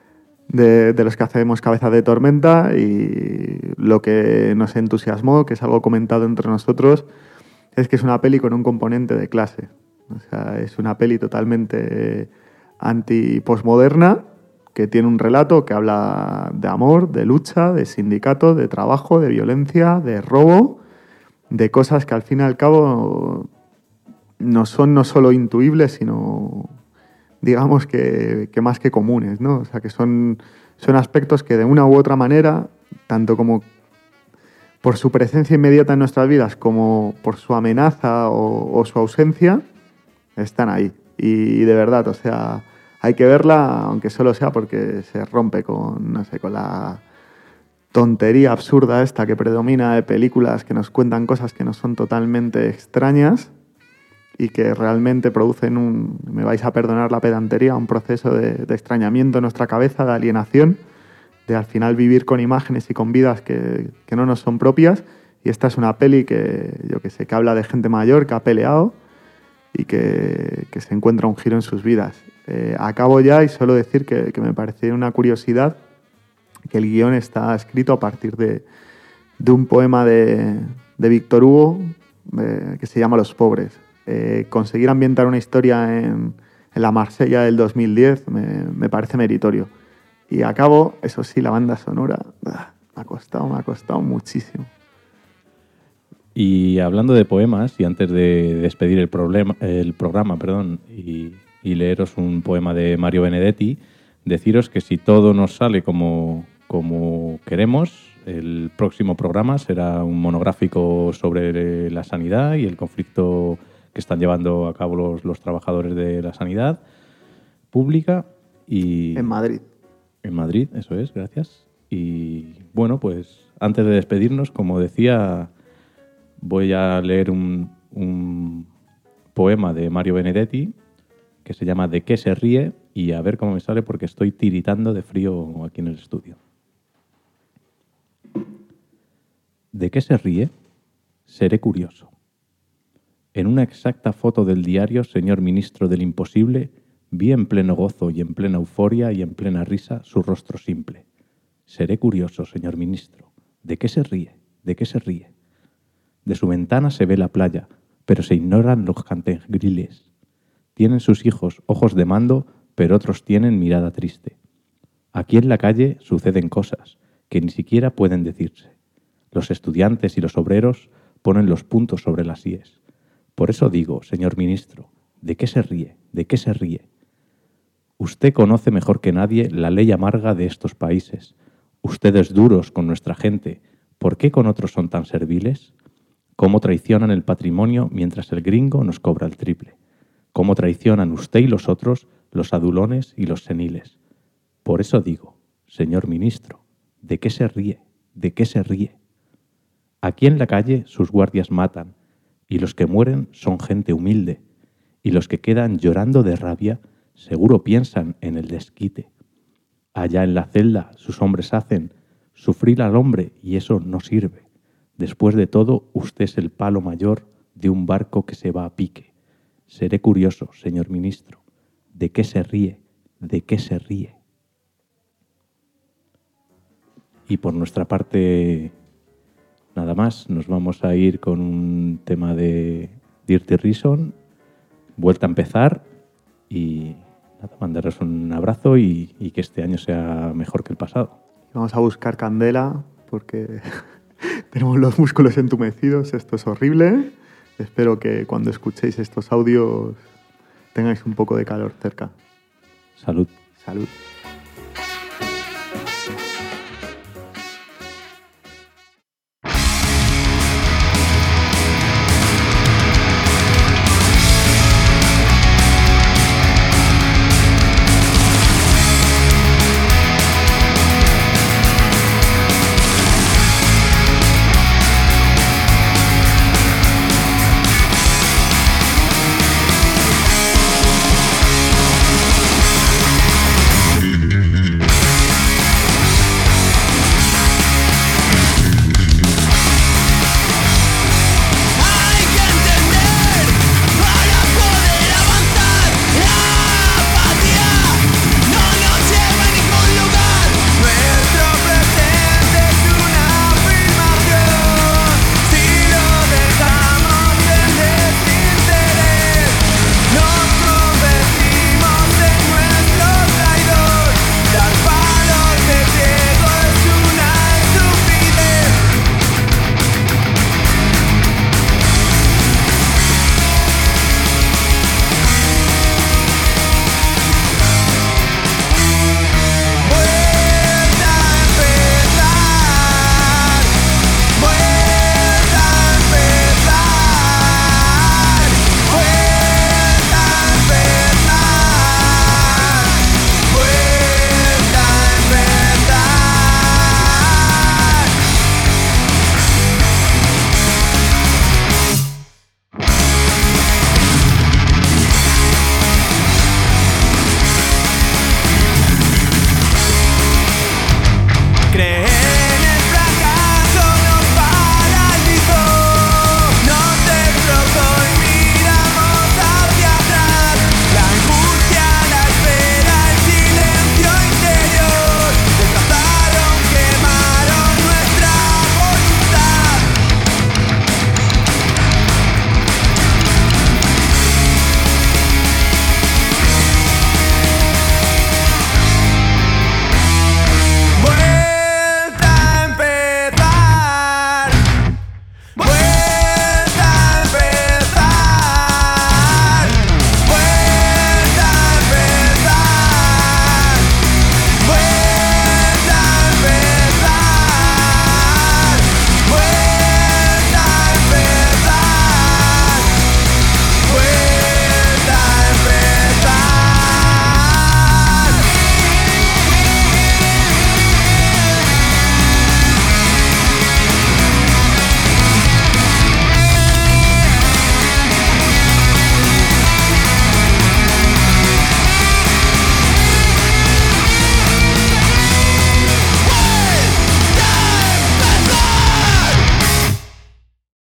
de, de los que hacemos Cabezas de Tormenta, y lo que nos entusiasmó, que es algo comentado entre nosotros, es que es una peli con un componente de clase. O sea, es una peli totalmente anti-postmoderna, que tiene un relato que habla de amor, de lucha, de sindicato, de trabajo, de violencia, de robo, de cosas que al fin y al cabo no son no solo intuibles, sino digamos que, que más que comunes, ¿no? O sea, que son, son aspectos que de una u otra manera, tanto como por su presencia inmediata en nuestras vidas como por su amenaza o, o su ausencia, están ahí. Y, y de verdad, o sea, hay que verla, aunque solo sea porque se rompe con, no sé, con la tontería absurda esta que predomina de películas que nos cuentan cosas que nos son totalmente extrañas y que realmente producen un, me vais a perdonar la pedantería, un proceso de, de extrañamiento en nuestra cabeza, de alienación, de al final vivir con imágenes y con vidas que, que no nos son propias. Y esta es una peli que, yo que sé, que habla de gente mayor que ha peleado y que, que se encuentra un giro en sus vidas. Eh, acabo ya y solo decir que, que me pareció una curiosidad que el guión está escrito a partir de, de un poema de, de Víctor Hugo eh, que se llama Los pobres. Eh, conseguir ambientar una historia en, en la Marsella del dos mil diez me, me parece meritorio. Y acabo, eso sí, la banda sonora bah, me ha costado, me ha costado muchísimo. Y hablando de poemas, y antes de despedir el, problema, el programa perdón, y, y leeros un poema de Mario Benedetti, deciros que si todo nos sale como, como queremos, el próximo programa será un monográfico sobre la sanidad y el conflicto que están llevando a cabo los, los trabajadores de la sanidad pública. Y en Madrid. En Madrid, eso es, gracias. Y bueno, pues antes de despedirnos, como decía, voy a leer un, un poema de Mario Benedetti que se llama ¿De qué se ríe? Y a ver cómo me sale porque estoy tiritando de frío aquí en el estudio. ¿De qué se ríe? Seré curioso. En una exacta foto del diario, señor ministro del imposible, vi en pleno gozo y en plena euforia y en plena risa su rostro simple. Seré curioso, señor ministro. ¿De qué se ríe? ¿De qué se ríe? De su ventana se ve la playa, pero se ignoran los cantangriles. Tienen sus hijos ojos de mando, pero otros tienen mirada triste. Aquí en la calle suceden cosas que ni siquiera pueden decirse. Los estudiantes y los obreros ponen los puntos sobre las íes. Por eso digo, señor ministro, ¿de qué se ríe? ¿De qué se ríe? Usted conoce mejor que nadie la ley amarga de estos países. Ustedes duros con nuestra gente, ¿Por qué con otros son tan serviles? ¿Cómo traicionan el patrimonio mientras el gringo nos cobra el triple? ¿Cómo traicionan usted y los otros, los adulones y los seniles? Por eso digo, señor ministro, ¿de qué se ríe? ¿De qué se ríe? Aquí en la calle sus guardias matan, y los que mueren son gente humilde, y los que quedan llorando de rabia seguro piensan en el desquite. Allá en la celda sus hombres hacen sufrir al hombre y eso no sirve. Después de todo, usted es el palo mayor de un barco que se va a pique. Seré curioso, señor ministro, ¿de qué se ríe? ¿De qué se ríe? Y por nuestra parte, nada más. Nos vamos a ir con un tema de Dirty Reason, vuelta a empezar y nada, mandaros un abrazo y, y que este año sea mejor que el pasado. Vamos a buscar candela porque tenemos los músculos entumecidos. Esto es horrible. Espero que cuando escuchéis estos audios tengáis un poco de calor cerca. Salud. Salud.